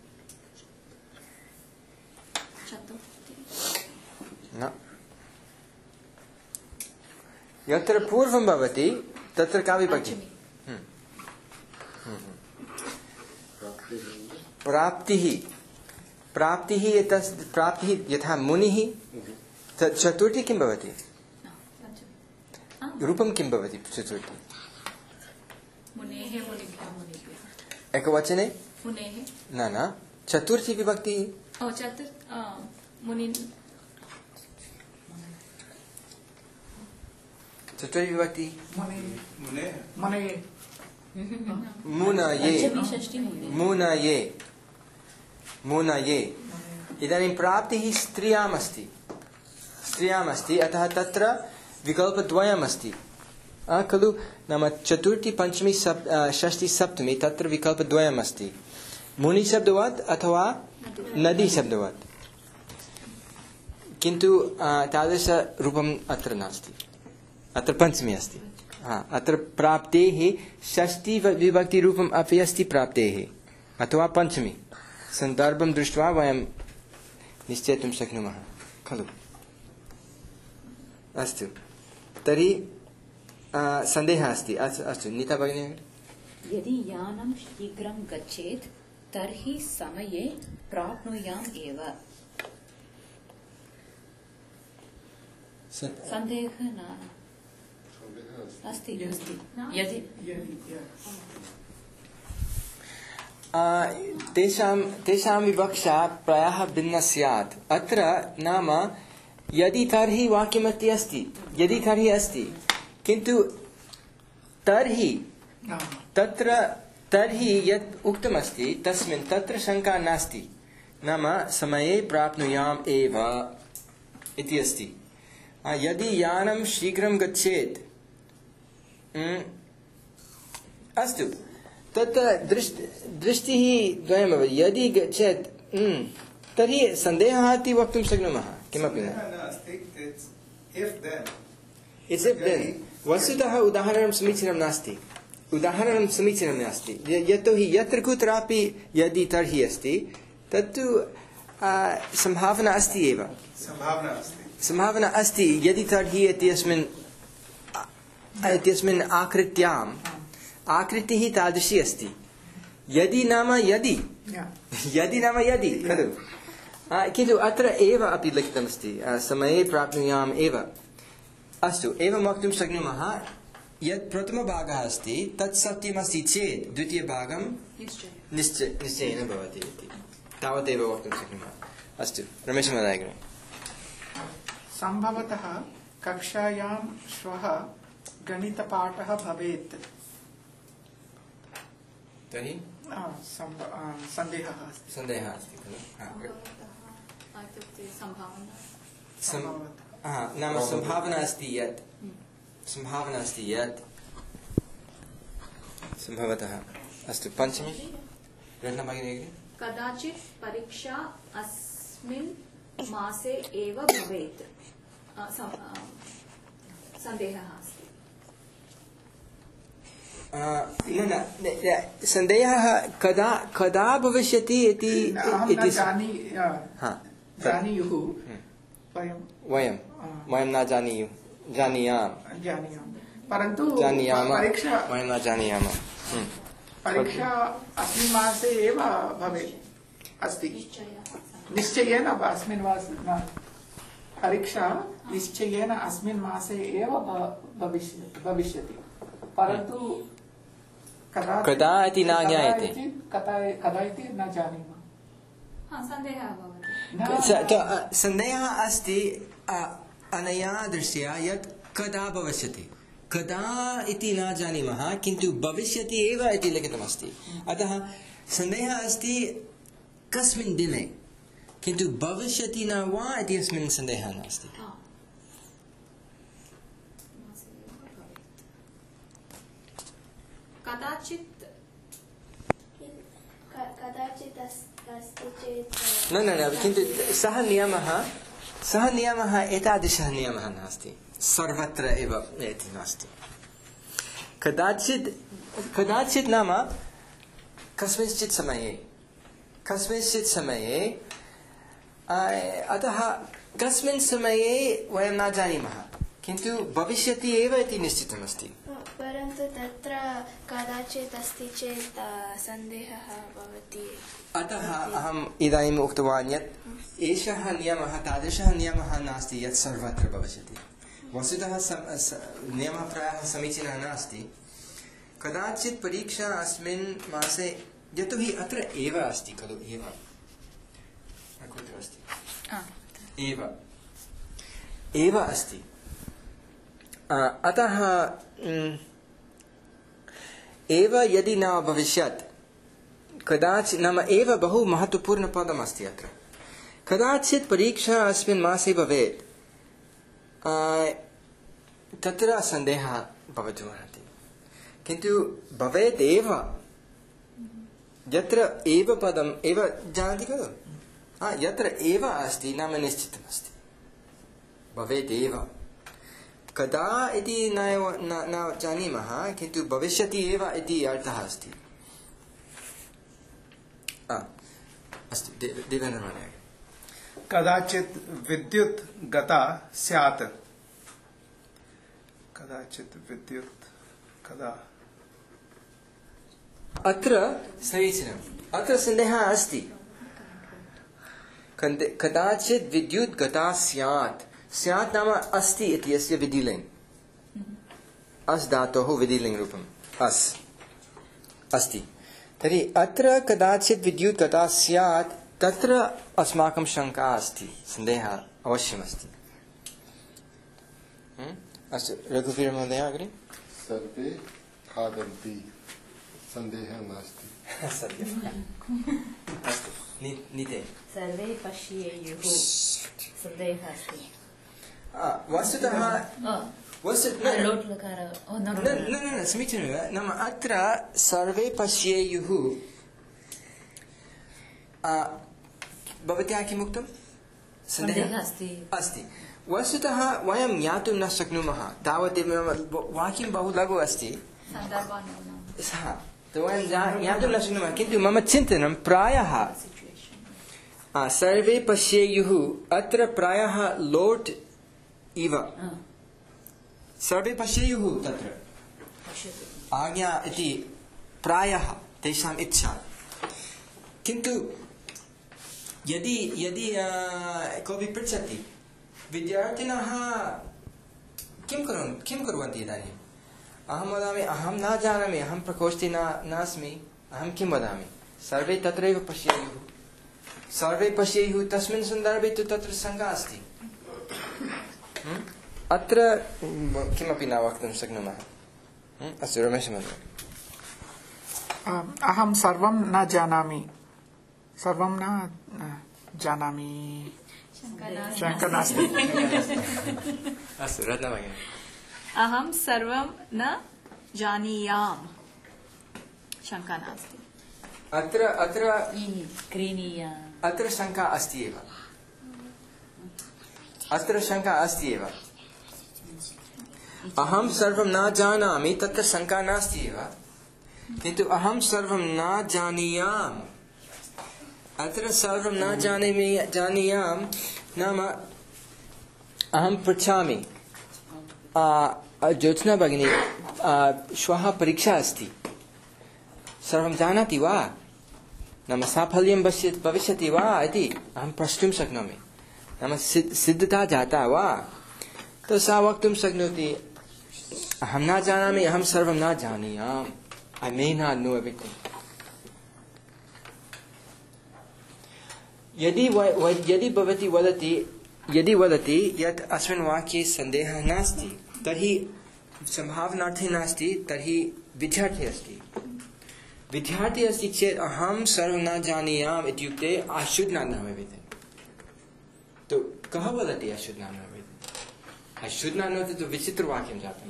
न यत्र पूर्वं भवति तत्र का विभक्तिः प्राप्तिः यथा मुनिः चतुर्थी किं भवति रूपं किं भवति चतुर्थी एकवचने मुनेः न न चतुर्थी विभक्ति मुनिन् चतुर्थी विभक्ति मुने मुनये पंचमी षष्ठी मुने मुनये मुनये इदानीं प्राप्तिः स्त्रियामस्ति अतः तत्र विकल्पद्वयमस्ति खलु नाम चतुर्थी पंचमी षष्ठी सप्तमी तत्र विकल्पद्वयमस्ति मुनिशब्दवत् अथवा नदीशब्दवत् किन्तु तादृशरूपम् अत्र नास्ति अत्र पंचमी अस्ति अत्र प्राप्तेः षष्ठी विभक्तिरूपम् अपि अस्ति प्राप्तेः अथवा पंचमी सन्दर्भं दृष्ट्वा वयं निश्चेतुं शक्नुमः खलु अस्तु तर्हि सन्देहः अस्ति अस्तु नीता भगिनी यदि यानं शीघ्रं गच्छेत् तर्हि समये प्राप्नुयाम् एव सन्देहः न अस्ति यदि तेषां विवक्षा प्रायः भिन्ना स्यात् अत्र नाम यदि तर्हि वाक्यमस्ति अस्ति यदि तर्हि अस्ति किन्तु तर्हि तत्र तर्हि यत् उक्तमस्ति तस्मिन् तत्र शङ्का नास्ति नाम समये प्राप्नुयाम् एव इति अस्ति यदि यानं शीघ्रं गच्छेत् अस्तु तत् दृष्टिः द्वयमेव यदि गच्छेत् तर्हि सन्देहः इति वक्तुं शक्नुमः किमपि न वस्तुतः उदाहरणं समीचीनं नास्ति यतोहि यत्र कुत्रापि यदि तर्हि अस्ति तत्तु सम्भावना अस्ति एव सम्भावना अस्ति यदि तर्हि इत्यस्मिन् आकृतिः तादृशी अस्ति यदि नाम यदि खलु किन्तु अत्र एव अपि लिखितमस्ति समये प्राप्नुयाम् एव अस्तु एवं वक्तुं शक्नुमः यत् प्रथमभागः अस्ति तत् सत्यमस्ति चेत् द्वितीयभागं निश्चयेन भवति इति तावदेव वक्तुं शक्नुमः अस्तु रमेशमहोदय सम्भवतः कक्षायां श्वः गणितपाठः भवेत् तर्हि सन्देहः अस्ति खलु संभावना नाम सम्भावना अस्ति यत् सम्भवतः अस्तु पंचमी कदाचित् परीक्षा अस्मिन् मासे एव भवेत् सन्देहः अस्ति सन्देहः कदा भविष्यति इति जानीयुः वयं न जानीयाम परन्तु वयं न जानीयामः परीक्षा अस्मिन् मासे एव भवेत् अस्ति निश्चयेन अस्मिन् मासे परीक्षा निश्चयेन अस्मिन् मासे एव भविष्यति परन्तु कदा इति न ज्ञायते कदा इति न जानीमः सन्देहः भवति सन्देहः अस्ति अनया दृष्ट्या यत् कदा भविष्यति कदा इति न जानीमः किन्तु भविष्यति एव इति लिखितमस्ति अतः सन्देहः अस्ति कस्मिन् दिने किन्तु भविष्यति न वा इति अस्मिन् सन्देहः नास्ति कदाचित् अस्ति चेत् न किन्तु सः नियमः एतादृशः नियमः नास्ति सर्वत्र एव इति नास्ति कदाचित् नाम कस्मिंश्चित् समये अतः कस्मिन् समये वयं न जानीमः किन्तु भविष्यति एव इति निश्चितमस्ति परन्तु तत्र कदाचित् अस्ति चेत् सन्देहः भवति अतः अहम् इदानीम् उक्तवान् यत् एषः नियमः तादृशः नियमः नास्ति यत् सर्वत्र भविष्यति वस्तुतः नियमः प्रायः समीचीनः नास्ति कदाचित् परीक्षा अस्मिन् मासे यतोहि अत्र एव अस्ति खलु एव कुत्र अस्ति एव अस्ति अतः एव यदि न भविष्यत् कदाचित् नाम एव बहु महत्वपूर्णपदम् अस्ति अत्र कदाचित् परीक्षा अस्मिन् मासे भवेत् तत्र सन्देहः भवितुम् अर्हति किन्तु भवेत् एव यत्र एव पदम् एव जानाति खलु यत्र एव अस्ति नाम निश्चितमस्ति भवेत् एव कदा इति न जानीमः किन्तु भविष्यति एव इति अर्थः अस्ति अस्तु देवेन्द्रमहोदय कदाचित् विद्युत् गता स्यात् कदाचित् विद्युत् कदा अत्र समीचीनम् अत्र सन्देहः अस्ति कदाचित् विद्युत् गता स्यात् स्यात् नाम अस्ति इत्यस्य विधिलिङ्ग् अस् धातोः विधिलिङ्ग् रूपम् अस् अस्ति तर्हि अत्र कदाचित् विद्युत् गता स्यात् तत्र अस्माकं शङ्का अस्ति सन्देहः अवश्यमस्ति अस्तु रघुवीरमहोदय अग्रे सर्वे खादन्ति सन्देहः नास्ति सत्यम् अस्तु नीते सर्वे पश्येयुः सन्देहः अस्ति वस्तुतः समीचीनमेव नाम अत्र सर्वे पश्येयुः भवत्या किमुक्तं सन्देहः अस्ति वस्तुतः वयं ज्ञातुं न शक्नुमः तावदेव वाक्यं बहु लघु अस्ति वयं ज्ञातुं न शक्नुमः किन्तु मम चिन्तनं प्रायः सर्वे पश्येयुः अत्र प्रायः लोट् इव सर्वे पश्येयुः तत्र आज्ञा इति प्रायः तेषाम् इच्छा किन्तु यदि कोऽपि पृच्छति विद्यार्थिनः किं कुर्वन्ति इदानीम् अहं वदामि अहं न जानामि अहं प्रकोष्ठे नास्मि अहं किं वदामि सर्वे तत्रैव पश्येयुः सर्वे पश्येयुः तस्मिन् सन्दर्भे तु तत्र शङ्का अस्ति अत्र किमपि न वक्तुं शक्नुमः अस्तु रमेश महोदय अहं सर्वं न जानामि सर्वं न जानामि शङ्का नास्ति अस्तु रत्ना भगिनी अहं सर्वं न जानीयाम् शङ्का नास्ति अत्र शङ्का अस्ति एव अत्र शङ्का अस्ति एव अहं सर्वं न जानामि तत्र शङ्का नास्ति एव किन्तु अहं सर्वं न जानीयाम् अत्र सर्वं न जानीयाम् नाम अहं पृच्छामि ज्योत्स्ना भगिनी श्वः परीक्षा अस्ति सर्वं जानाति वा नाम साफल्यं भविष्यति वा इति अहं प्रष्टुं शक्नोमि नाम सिद्धता जाता वा तो सा वक्तुं शक्नोति अहं न जानामि अहं सर्वं न जानीयाम् I may not know everything. यदि भवती वदति यत् अस्मिन् वाक्ये सन्देहः नास्ति तर्हि सम्भावनार्थे नास्ति तर्हि विद्यार्थी अस्ति चेत् अहं सर्वं न जानीयाम् इत्युक्ते I should not know everything. तो कः वदति I should not know everything? I should not know तो विचित्रवाक्यं जातम्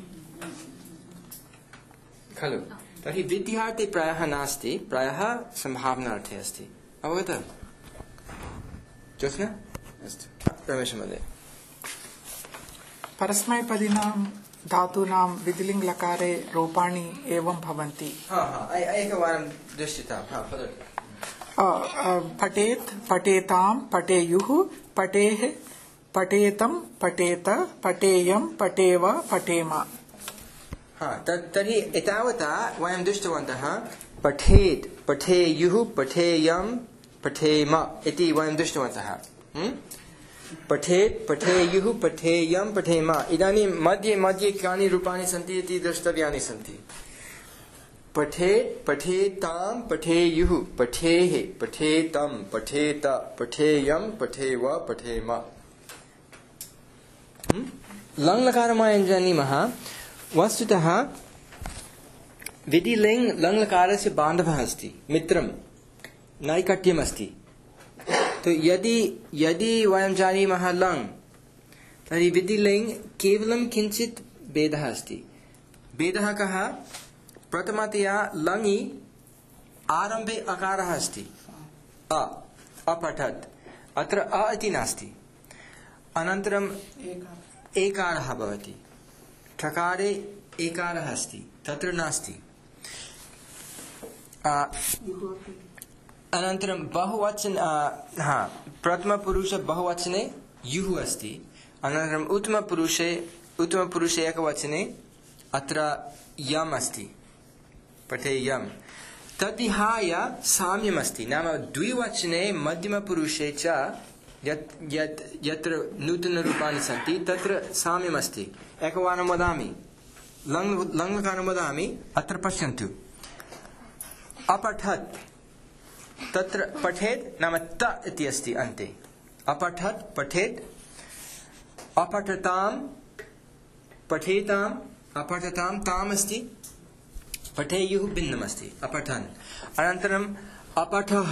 खलु तर्हि विद्यार्थे प्रायः नास्ति प्रायः सम्भावनार्थे अस्ति अवगतम् ज्योत्स्ना अस्तु रमेश महोदय परस्मैपदिनां धातूनां विधिलिङ्ग् लकारे रूपाणि एवं भवन्ति एकवारं दृष्यतां पठेत् पठेतां पठेयुः पठेः पठेतं पठेत पठेयं पठेव पठेम तर्हि एतावता वयं दृष्टवन्तः पठेत् पठेयुः पठेयं पठेम इति वयं दृष्टवन्तः पठेत् पठेयुः पठेयं पठेम इदानीं मध्ये मध्ये कानि रूपाणि सन्ति इति द्रष्टव्यानि सन्ति पठेत् पठेतां पठेयुः पठेः पठेतं पठेत पठेयं पठेव पठेम। लङ् लकारमायं जानीमः। वस्तुतः विधिलिङ् लङ् लकारस्य बान्धवः अस्ति, मित्रं नैकट्यम् अस्ति। तो यदि वयं जानीमः लङ्, तर्हि विधिलिङ् केवलं किञ्चित् भेदः अस्ति। भेदः कः? प्रथमतया लङि आरम्भे अकारः अस्ति, अपठत्, अत्र अ इति नास्ति। अनन्तरम् एकारः भवति, ठकारे एकारः अस्ति, तत्र नास्ति। अनन्तरं बहुवचन प्रथमपुरुष बहुवचने युः अस्ति। अनन्तरम् उत्तमपुरुषे एकवचने अत्र यम् अस्ति, पठेयम्। तद्विहाय साम्यम् अस्ति, नाम द्विवचने मध्यमपुरुषे च यत्र नूतनरूपाणि सन्ति तत्र साम्यम् अस्ति। एकवारं वदामि, लङ् लकारं वदामि, अत्र पश्यन्तु। अपठत्, तत्र पठेत् नाम त इति अस्ति अन्ते। अपठत् पठेत्, अपठतां पठेताम्, अपठतां ताम् अस्ति, पठेयुः भिन्नमस्ति, अपठन्। अनन्तरम् अपठः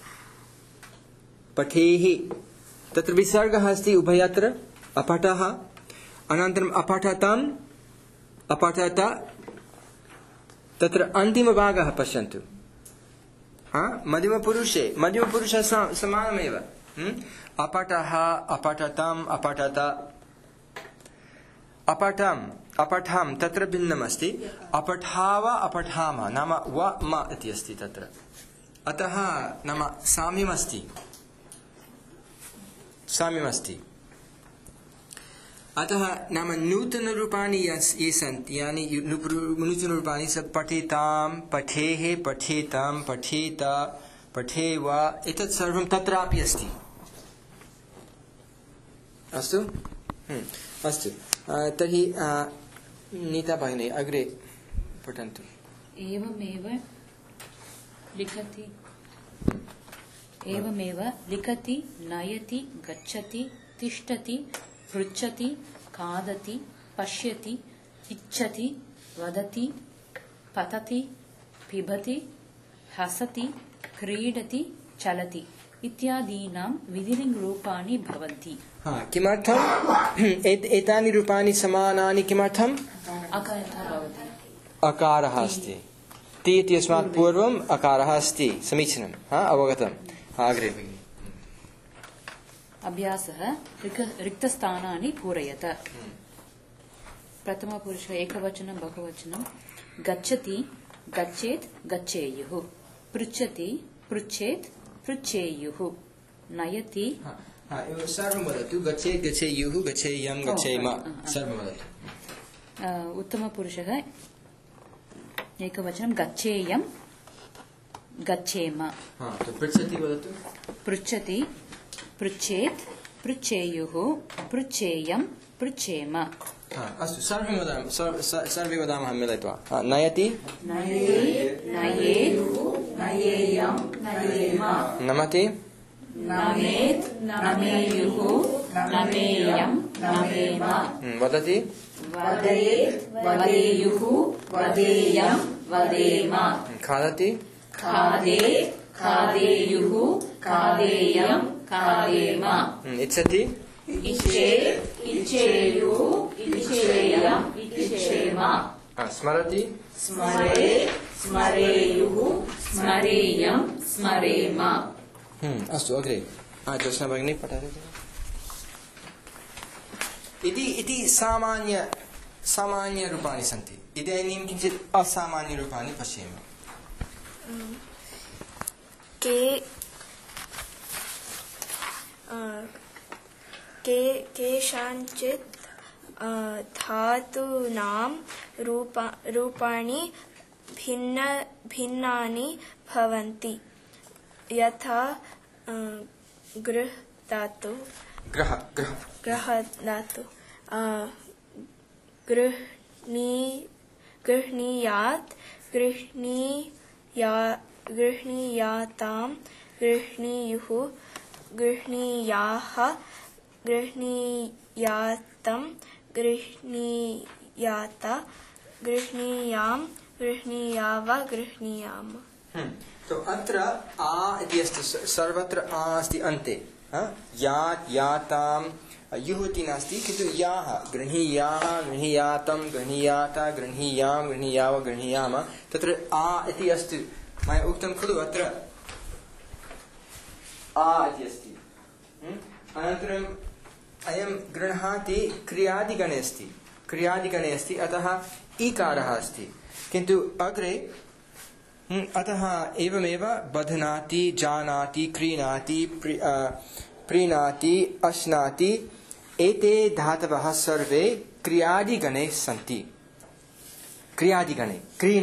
पठेः, तत्र विसर्गः अस्ति उभयत्र, अपठः। अनन्तरम् अपठतम् अपठत, तत्र अन्तिमभागः पश्यन्तु। मध्यमपुरुषः समानमेव। अपठः अपठतम् अपठत, अपठम् अपठं तत्र भिन्नमस्ति। अपठाव अपठाम नाम व म इति अस्ति तत्र। अतः नाम साम्यमस्ति। अतः नाम नूतनरूपाणि ये सन्ति, यानि नूतनरूपाणि स पठेतां पठेः पठेतं पठेत पठेव, एतत् सर्वं तत्रापि अस्ति। अस्तु अस्तु। तर्हि नीता भगिनी अग्रे पठन्तु। एवमेव लिखति नयति गच्छति तिष्ठति पृच्छति खादति पश्यति इच्छति वदति पतति पिबति हसति क्रीडति चलति इत्यादीनां विधिलिङ् रूपाणि भवन्ति। किमर्थम् एतानि रूपाणि समानानि? किमर्थम्? अकारः अस्ति। ति इति अस्मात् पूर्वम् अकारः अस्ति। समीचीनम्, अवगतम्। अग्रे भगिनि। अभ्यासः रिक्तस्थानानि पूरयत। प्रथमपुरुष एकवचनं बहुवचनं। गच्छति गच्छेत् गच्छेयुः, पृच्छति पृच्छेत् पृच्छेयुः, नयति सर्वं वदतु। गच्छेत् गच्छेयुः गच्छेयं गच्छेम सर्वं वदतु। उत्तमपुरुषः एकवचनं गच्छेयं गच्छेम। पृच्छति वदतु। पृच्छति पृच्छेत् पृच्छेयुः पृच्छेयं पृच्छेम। अस्तु, सर्वे वदामः मिलित्वा। नयति नयेत् नयेयं नयेम। नमति नमेत् नमेयुः नमेयं नमेम। वदति वदेत् वदेयुः वदेयं वदेम। खादति खादेत् खादेयुः खादेयं खादेम। इच्छति इच्छेत् इच्छेयुः इच्छेयं इच्छेम। स्मरति स्मरेत् स्मरेयुः स्मरेयं स्मरेम। अस्तु, अग्रे ज्योत्स्ना भगिनी पठतु। इति सामान्यरूपाणि सन्ति। इदानीं किञ्चित् असामान्यरूपाणि पश्येम। केषाञ्चित् धातूनां रूपाणि भिन्नानि भवन्ति। यथा गृह धातु गृह्णीयात् गृह्णीयातां गृह्णीयुः गृह्णीयाः गृह्णीयातं गृह्णीयात गृह्णीयां गृह्णीयाव गृह्णीयाम। तो अत्र आ इति अस्ति, सर्वत्र आ अस्ति अन्ते। यात् यातां युः इति नास्ति, किन्तु याः गृह्णीयाः गृह्णीयातं गृह्णीयात गृह्णीयां गृह्णीयाव गृह्णीयाम, तत्र आ इति अस्ति। मया उक्तं खलु अत्र आ इति अस्ति। अनन्तरम् अयं गृह्णाति क्रियादिगणे अस्ति, अतः ईकारः अस्ति। किन्तु अग्रे अतः एवमेव बध्नाति जानाति क्रीणाति प्रीणाति अश्नाति एते धातवः सर्वे क्रियादिगणे सन्ति। क्रियादिगणे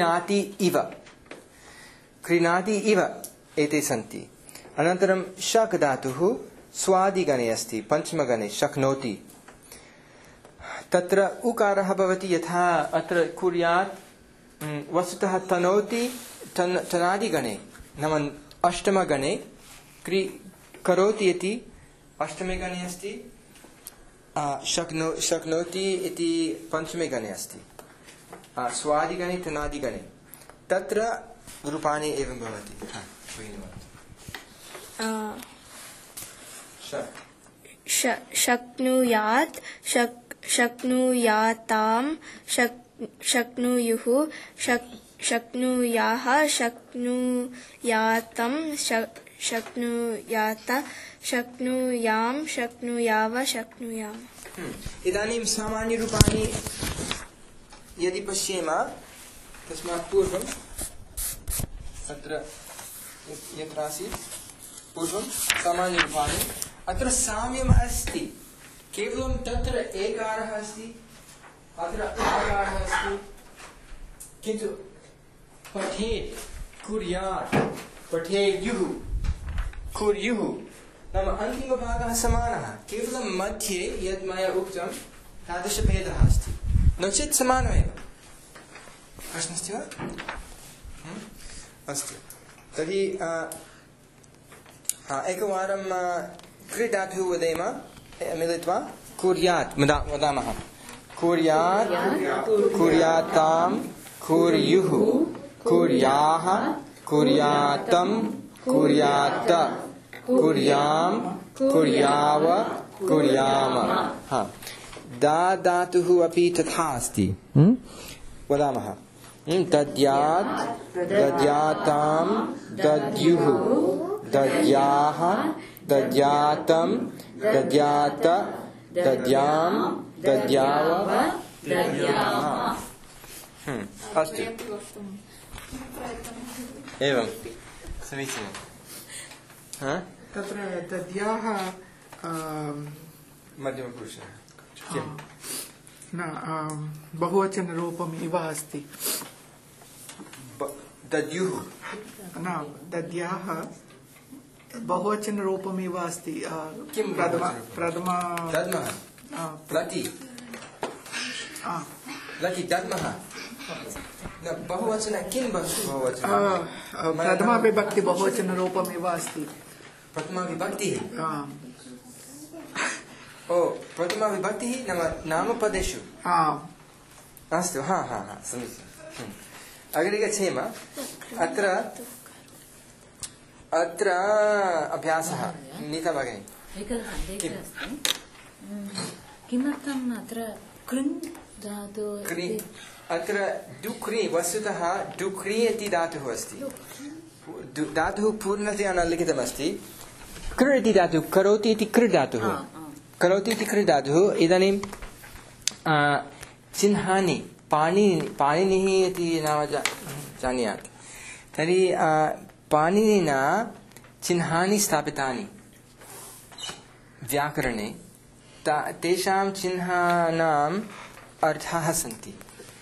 क्रीणाति इव एते सन्ति। अनन्तरं शक् धातुः स्वादिगणे अस्ति, पञ्चमगणे शक्नोति। तत्र उकारः भवति यथा अत्र कुर्यात्, वस्तुतः तनोति तनादिगणे नाम अष्टमगणे, करोति इति अष्टमे गणे अस्ति, शक्नोति इति पञ्चमे गणे अस्ति, स्वादिगणे तनादिगणे तत्र रूपाणि एवं भवति। शक्नुयात् शक्नुयातां शक्नुयुः शक्नुयाः शक्नुयातं शक्नुयात शक्नुयां शक्नुयाव शक्नुयाम। इदानीं सामान्यरूपाणि यदि पश्येम, तस्मात् पूर्वं अत्र यत्र आसीत् पूर्वं सामान्यरूपाणि, अत्र साम्यम् अस्ति, केवलं तत्र एकारः अस्ति, अत्र आकारः अस्ति, किन्तु पठेत् कुर्यात् पठेयुः कुर्युः नाम अन्तिमभागः समानः, केवलं मध्ये यद् मया उक्तं तादृशभेदः अस्ति, नो चेत् समानमेव। प्रश्नस्ति वा? अस्तु, तर्हि एकवारं क्रीडातुः वदेम मिलित्वा। कुर्यात् वदामः। कुर्यात् कुर्यातां कुर्युः कुर्याः कुर्यातं कुर्यात कुर्यां कुर्याव कुर्याम। दा धातुः अपि तथा अस्ति, वदामः। दद्यात् दद्यातां दद्युः दद्याः दद्यातं दद्यात दद्यां दद्याव दद्याम। अस्तु, एवं समीचीनं। तत्र दद्याः मध्यमपुरुषः न बहुवचनरूपम् इव अस्ति। दद्युः न दद्याः बहुवचनरूपमिव अस्ति। किं प्रथमा दद्मः लति लति दद्मः न बहुवचन किं बहुवचन प्रथमा विभक्ति बहुवचनरूपमिव अस्ति। प्रथमा विभक्तिः ओ प्रथमा विभक्तिः नामपदेषु अस्तु समीचीनम्। अग्रे गच्छेम। अत्र अभ्यासः नीता भगिनी। किमर्थम् अत्र कृन् धातु? अत्र डुक्री, वस्तुतः डुक्री इति धातुः अस्ति। धातुः पूर्णतया न लिखितमस्ति। कृ इति धातुः, करोति इति कृ धातुः, करोति इति कृ धातुः। इदानीं चिह्नानि पाणिनिः इति नाम जानीयात्। तर्हि पाणिनिना चिह्नानि स्थापितानि व्याकरणे। तेषां चिह्नानाम् अर्थाः सन्ति।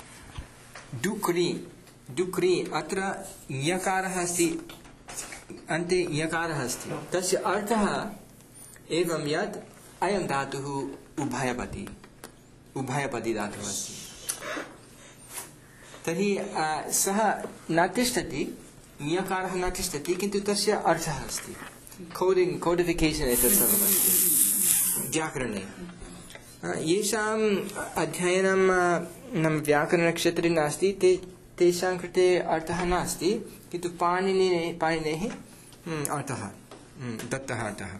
डुक्री अत्र ञकारः अस्ति, अन्ते ञकारः अस्ति। तस्य अर्थः एवं यत् अयं धातुः उभयपदी धातुः अस्ति। तर्हि सः न तिष्ठति, ञकारः न तिष्ठति, किन्तु तस्य अर्थः अस्ति। कोडिफिकेशन् एतत् सर्वमस्ति व्याकरणे। येषाम् अध्ययनं नाम व्याकरणक्षेत्रे नास्ति तेषां कृते अर्थः नास्ति, किन्तु पाणिनेः अर्थः दत्तः अर्थः।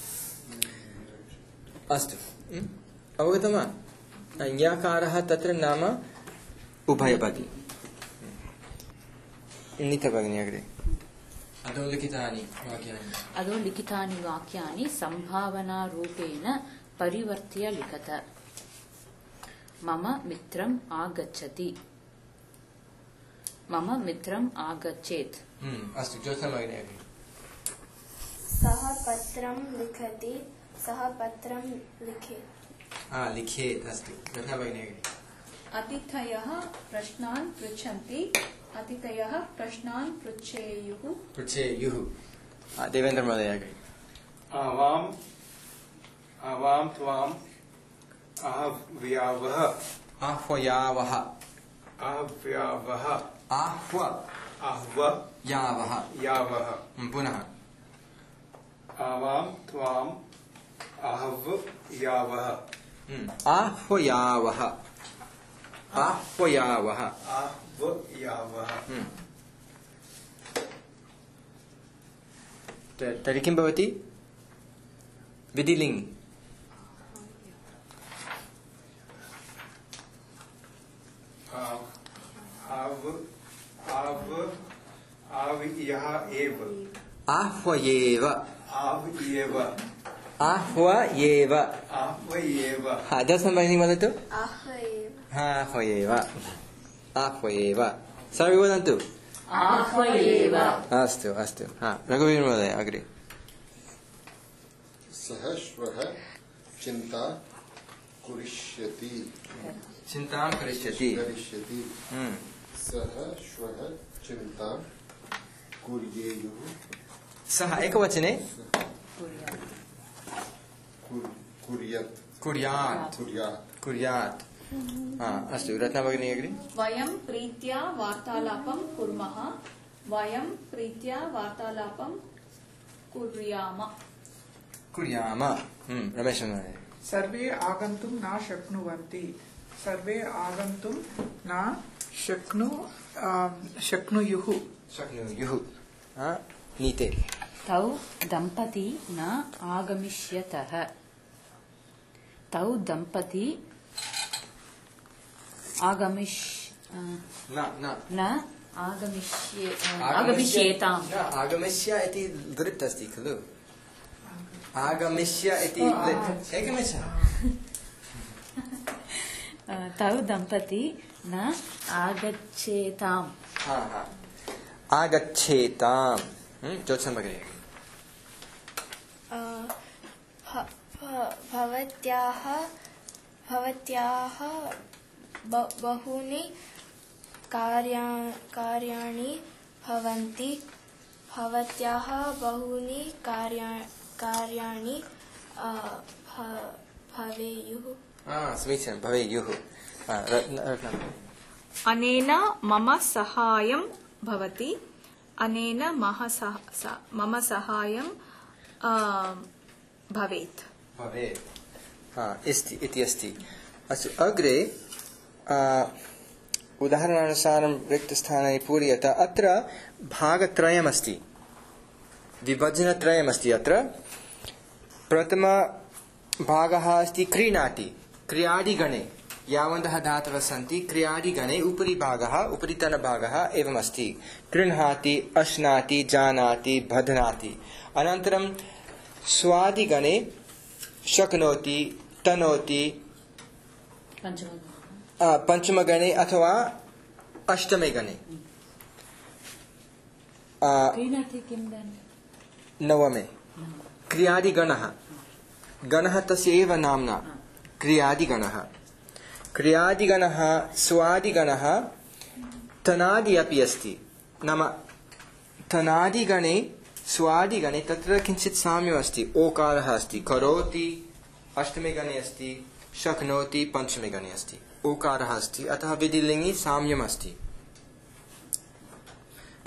अस्तु, अवगतं वा? ञकारः तत्र नाम उभयपदी। नीता भगिनी अग्रे। अधोलिखितानि वाक्यानि सम्भावनारूपेण परिवर्त्य लिखत। मम मित्रम् आगच्छति, मम मित्रम् आगच्छेत्। अस्तु, ज्योत्स्ना भगिनी अग्रे। सः पत्रं लिखति, सः पत्रं लिखेत्। लिखेत्। अस्तु, रत्ना भगिनी अग्रे। अतिथयः प्रश्नान् पृच्छन्ति, अतिथयः प्रश्नान् पृच्छेयुः। देवेन्द्र महोदय अग्रे। आवां त्वाम् आह्वयावः। आह्वयावः। आह्वयावः। यावः। पुनः। आवां त्वाम् आह्वयावः। आह्वयावः। आह्वयावः। आह्वयावः। तर्हि किं भवति? विधिलिङ्गि। आह्वयेव। आह्वयेव। आह्वयेव। दर्शनं भगिनी वदतु। आह्वयेव। आह्वयेव। आह्वयेव। सर्वे वदन्तु। आह्वयेव। अस्तु अस्तु। रघुवीर महोदय अग्रे। सः श्वः चिन्ता करिष्यति। चिन्तां करिष्यति। सः श्वः चिन्तां कुर्येयुः। सः एकवचने कुर्यात्। अस्तु, रत्ना भगिनी अग्रे। वयं प्रीत्या वार्तालापं कुर्मः, वयं प्रीत्या वार्तालापं कुर्याम। रमेश महोदय। सर्वे आगन्तुं न शक्नुवन्ति, सर्वे आगन्तुं न शक्नुयुः। नीते। तौ दम्पती न आगमिष्यतः, तौ दम्पती आगमिष्येताम्। आगमिष्य इति दृत् अस्ति खलु? आगमिष्य इति एकमिष्य। तौ दम्पती न आगच्छेताम्। आगच्छेताम्। ज्योत्स्ना भगिनी। भवत्याः बहूनि कार्याणि भवन्ति, भवत्याः बहूनि कार्याणि भवेयुः। समीचीनं, भवेयुः। अनेन मम सहायं भवति, अनेन मम सहायं भवेत्। इति अस्ति। अस्तु, अग्रे उदाहरणानुसारं रिक्तस्थाने पूर्यत। अत्र भागत्रयमस्ति, विभजनत्रयमस्ति। अत्र प्रथमभागः अस्ति क्रीणाति। क्रियादिगणे यावन्तः धातवः सन्ति, क्रियादिगणे उपरि भागः, उपरितनभागः एवमस्ति। गृह्णाति, अश्नाति, जानाति, बध्नाति। अनन्तरं स्वादिगणे शक्नोति, तनोति, पंचमगणे अथवा अष्टमे गणे, नवमे। क्रियादिगणः, गणः तस्य एव नाम्ना क्रियादिगणः। क्रियादिगणः, स्वादिगणः, तनादि अपि अस्ति। नाम तनादिगणे, स्वादिगणे तत्र किञ्चित् साम्यमस्ति। ओकारः अस्ति, करोति अष्टमे गणे अस्ति, शक्नोति पंचमे गणे अस्ति। ओकारः अस्ति, अतः विधिलिङ्गि साम्यमस्ति।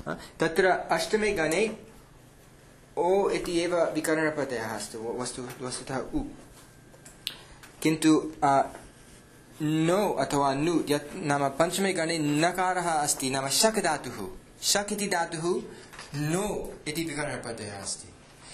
तत्र अष्टमे गणे ओ इति एव विकरणप्रत्ययः अस्ति वस्तुतः उ किन्तु नो अथवा नु यत् नाम पञ्चमे गणे नकारः अस्ति नाम शक् धातुः शक् इति धातुः नो इति विकरणप्रत्ययः अस्ति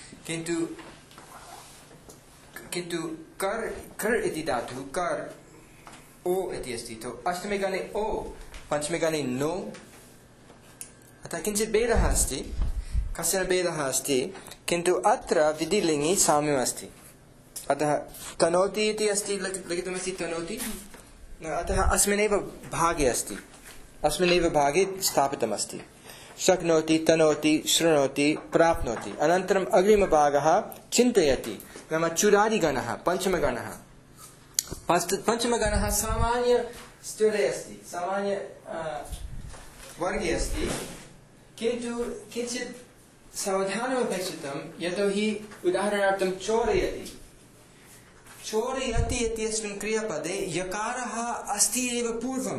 किन्तु कर् इति धातुः कर् ओ इति अस्ति तो अष्टमे गणे ओ पञ्चमे गणे नो अतः किञ्चित् भेदः अस्ति कश्चन भेदः अस्ति किन्तु अत्र विधिलिङ्गि साम्यम् अस्ति अतः तनोति इति अस्ति लिखितमस्ति तनोति अतः अस्मिन्नेव भागे अस्ति अस्मिन्नेव भागे स्थापितमस्ति शक्नोति तनोति शृणोति प्राप्नोति अनन्तरम् अग्रिमभागः चिन्तयति नाम चुरादिगणः पञ्चमगणः पञ्चमगणः सामान्य स्तरे अस्ति सामान्य वर्गे अस्ति किन्तु किञ्चित् सावधानमपेक्षितं यतोहि उदाहरणार्थं चोरयति इत्यस्मिन् क्रियापदे यकारः अस्ति एव पूर्वं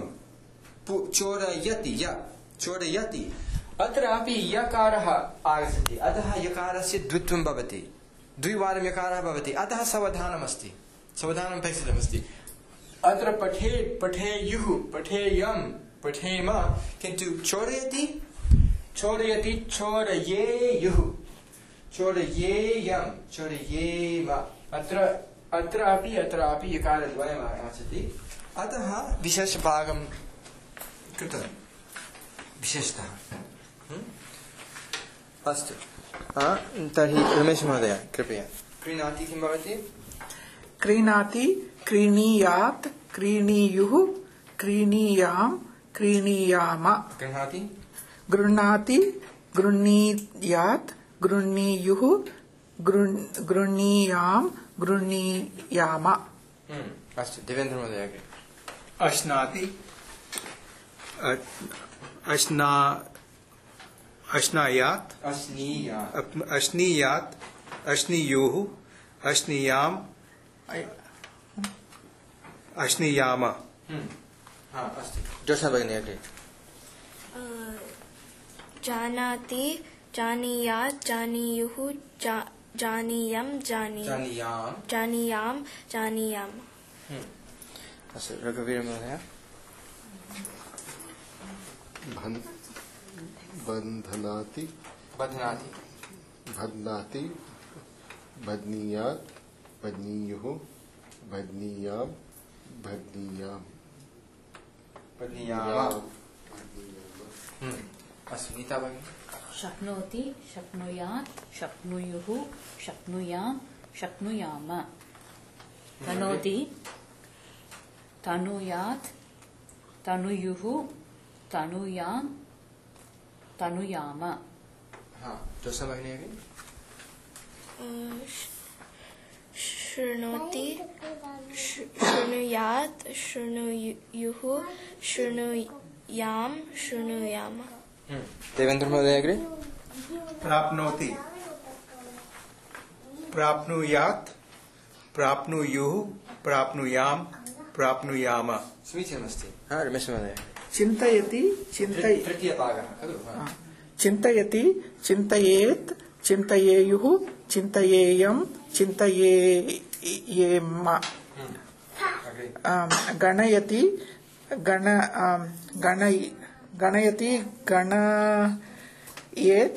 चोरयति अत्रापि यकारः आगच्छति अतः यकारस्य द्वित्वं भवति द्विवारं यकारः भवति अतः सावधानमपेक्षितमस्ति अत्र पठेयुः पठेयं पठेम किन्तु चोरयति चोरयेयुः चोरयेयं चोरयेम अत्रापि यकारद्वयम् आगच्छति अतः विशेषभागं कृतं विशेषतः अस्तु तर्हि रमेश महोदय कृपया क्रीणाति किं भवति क्रीणाति क्रीणीयात् क्रीणीयुः क्रीणीयां क्रीणीयाम गृह्णाति गृह्णाति गृह्णीयात् गृह्णीयुः गृह्णीयां गृह्णीयाम अस्तु देवेन्द्र महोदय अग्रे अश्नाति अश्नायात् अश्नीयात् अश्नीयुः अश्नीयाम् अश्नीयाम अस्तु जोशा भगिनी अग्रे जानाति जानीयात् जानीयुः जानीयं जानीयां जानीयाम अस्तु रघुवीर महोदय बन्धनाति बध्नाति बध्नीयात् बध्नीयुः बध्नीयां बध्नीयाम् अस्तु नीता भगिनी शक्नोति शक्नुयात् शक्नुयुः शक्नुयां शक्नुयाम तनोति तनुयात् तनुयुः तनुयां तनुयाम जोशा भगिनी अग्रे शृणोति शृणुयात् शृणुयुः शृणुयां शृणुयाम देवेन्द्र महोदय अग्रे प्राप्नोति प्राप्नुयात् प्राप्नुयुः प्राप्नुयां प्राप्नुयाम समीचीनमस्ति रमेश महोदय चिन्तयति तृतीयभागः खलु चिन्तयति चिन्तयेत् चिन्तयेयुः चिन्तयेयं चिन्तयेम गणयति गणयति गणयेत्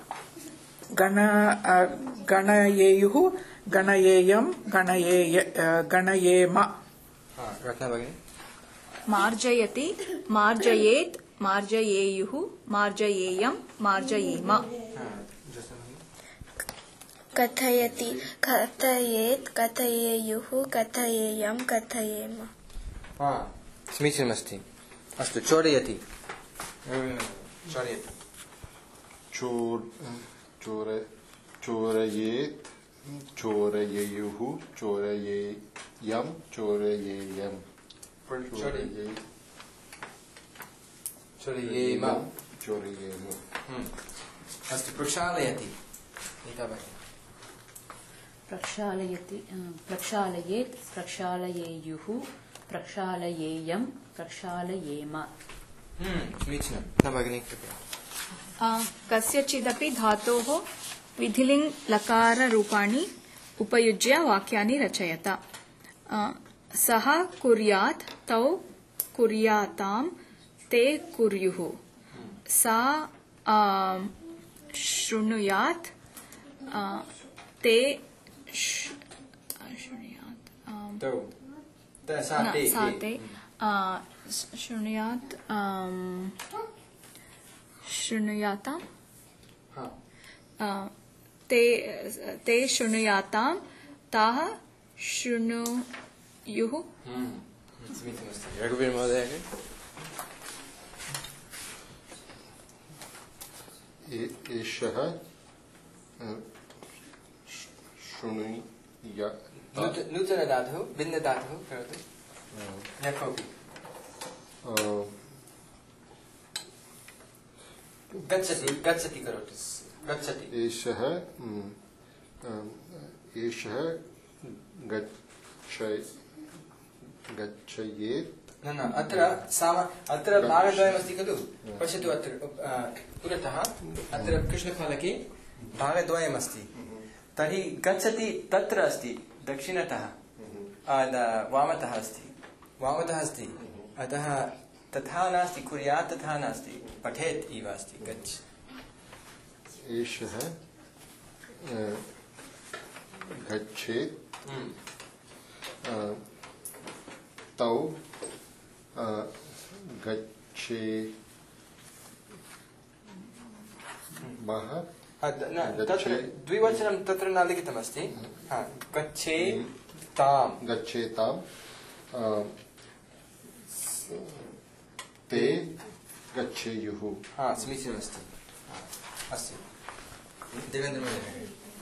गणयेयुः गणयेयं गणयेम रत्ना भगिनी मार्जयति मार्जयेत् मार्जयेयुः मार्जयेयं मार्जयेम कथयति कथयेत् कथयेयुः कथयेयं कथयेम समीचीनमस्ति अस्तु चोरयति चोरयेत् चोरयेयुः चोरयेयं चोरयेयम् चोरयेम चोरयेम अस्तु प्रक्षालयति नीता भगिनी प्रक्षालयति प्रक्षालयेत् प्रक्षालयेयुः प्रक्षालयेयं प्रक्षालयेम समीचीनं न भगिनी कृपया कस्यचिदपि धातोः विधिलिङ् लकाररूपाणि उपयुज्य वाक्यानि रचयत। सः कुर्यात्, तौ कुर्याताम्, ते कुर्युः। सा शृणुयात्, ते शृणुयात्, सा ते शृणुयात्, शृणुयाताम्, ते शृणुयाताम्, ताः शृणुयुः। रघुवीर महोदय एषः शृणुयात्। नूतनधातुः भिन्नधातुः करोतु न कोऽपि। गच्छति गच्छति करोतु। गच्छति। एषः गच्छेत्। न अत्र अत्र भागद्वयमस्ति खलु। पश्यतु अत्र पुरतः अत्र कृष्णफलके भागद्वयमस्ति। तर्हि गच्छति तत्र अस्ति दक्षिणतः, वामतः अस्ति। अतः तथा नास्ति, कुर्यात् तथा नास्ति, पठेत् इव अस्ति। गच्छ। एषः गच्छेत्, तौ गच्छेमः। तत्र द्विवचनं तत्र न लिखितमस्ति। गच्छेताम्, ते गच्छेयुः। समीचीनमस्ति। अस्तु देवेन्द्र महोदय।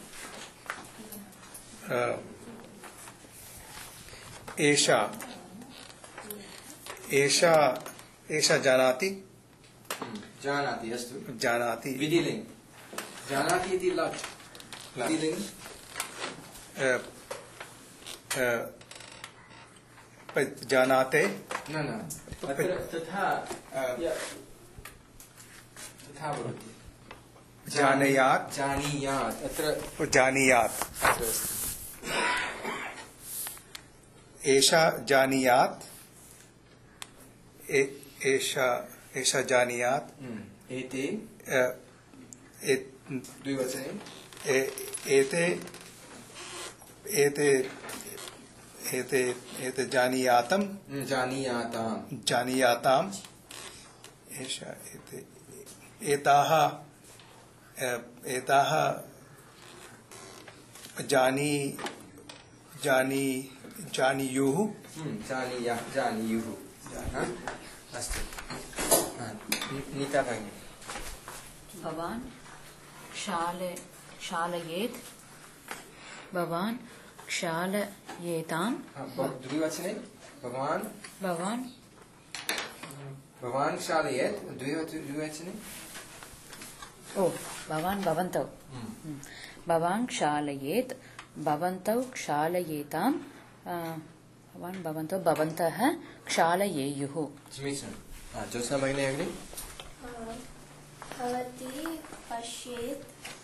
एषा जानाति। अस्तु। जानाति विधिलिङ्ग्। जानाति इति लट् विधिलिङ्ग्। जानाते न अत्र तथा भवति। जानीयात् अत्र जानीयात्। एषा जानीयात्, एषा जानीयात्। एते द्विवचने एते जानीयाताम्। एषा एताः जानीयुः। अस्तु। नीता भगिनी। भवान् क्षालयेत्, भवान् क्षालयेताम्। द्विवचने भवान् क्षालयेत्, द्विवचने भवान् भवन्तौ। भवान् क्षालयेत्, भवन्तौ क्षालयेताम्। भवान् भवन्तौ, भवन्तः क्षालयेयुः। समीचीनं। ज्योत्स्ना भगिनी अग्रे। भवती पश्येत्,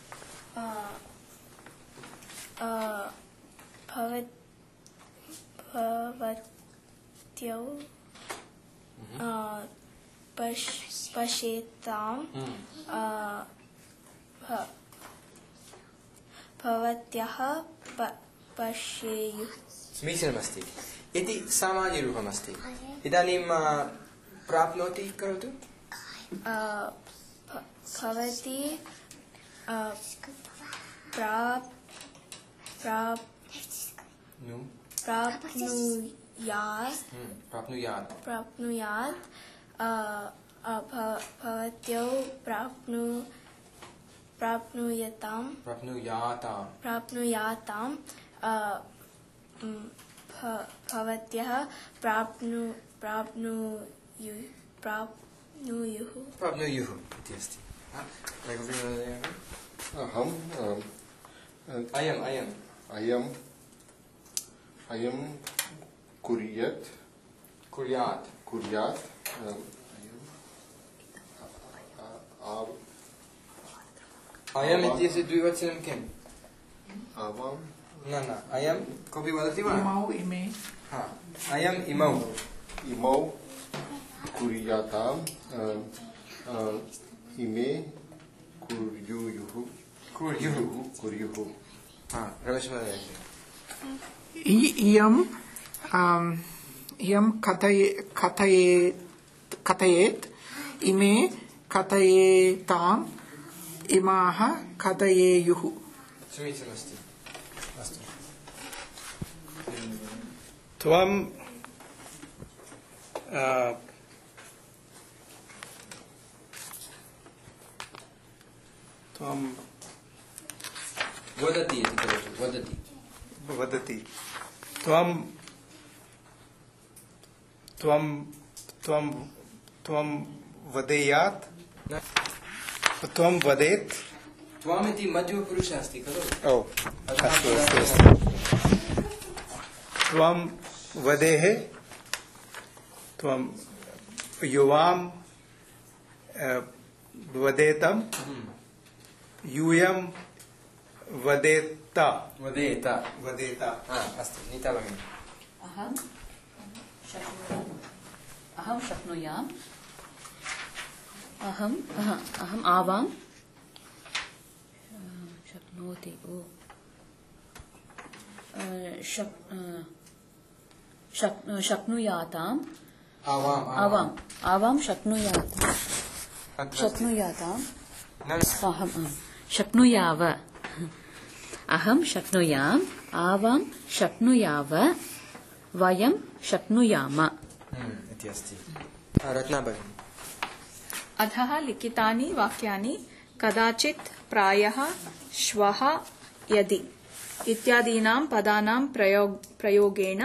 भवत्यौ पश्येताम्, भवत्यः पश्येयुः। समीचीनमस्ति। इति सामान्यरूपमस्ति। इदानीं प्राप्नोति करोतु। भवती प्राप्नुयात्, भवत्यौ प्राप्नुयाताम्, भवत्यः प्राप्नुयुः इति अस्ति। अहम् अयं कुर्यात्। अयम् इत्यस्य द्विवचनं किम्? आवां न अयं कोऽपि वदति वा? इमौ इमे हा अयम् इमौ इमौ कुर्याताम् इमे कुर्युः हा रमेश महोदय इयं कथयेत् इमे कथयेताम् इमाः कथयेयुः समीचीनमस्ति अस्तु त्वं त्वं वदति इति करोतु वदति त्वं त्वं त्वं त्वं वदेयात् त्वं वदेत् त्वम् इति मध्यमपुरुषः अस्ति खलु ओ अस्तु त्वं वदेः त्वं युवां वदेतं यूयं वदेत अस्तु नीता भगिनी अहं शक्नुयाम् अहम् आवां शक्नोति शक्नुयाताम् आवां शक्नुयाताम् अहं शक्नुयाव अहं शक्नुयाम् आवां शक्नुयाव वयं शक्नुयाम इति अस्ति रत्ना भगिनी अधः लिखितानि वाक्यानि कदाचित् प्रायः श्वः यदि इत्यादीनां पदानां प्रयोगेण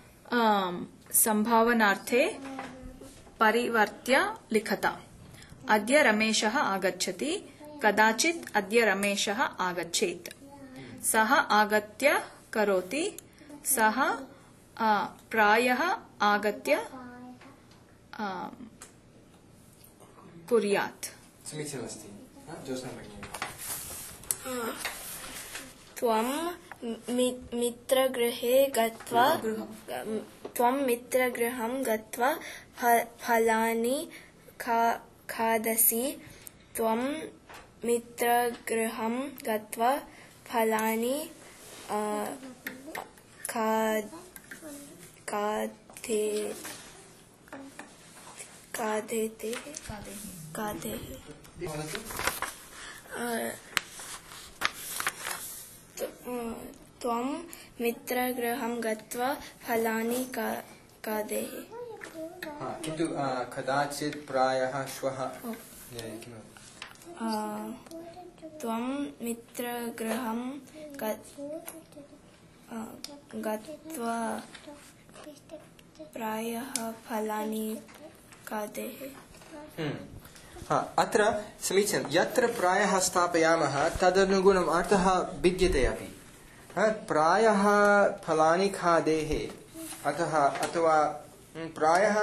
संभावनार्थे परिवर्त्य लिखता। अद्य रमेशः आगच्छति कदाचित् अद्य रमेशः आगच्छेत् सः आगत्य करोति सः प्रायः आगत्य कुर्यात् समीचीनमस्ति ज्योत्स्ना भगिनी त्वं मित्रगृहं गत्वा फलानि खादसि त्वं मित्रगृहं गत्वा फलानि खादेः त्वं मित्रगृहं गत्वा फलानि खादेः किन्तु कदाचित् प्रायः श्वः त्वं मित्रगृहं गत्वा प्रायः फलानि खादेः अत्र समीचीनं यत्र प्रायः स्थापयामः तदनुगुणम् अर्थः भिद्यते अपि प्रायः फलानि खादेः अथवा प्रायः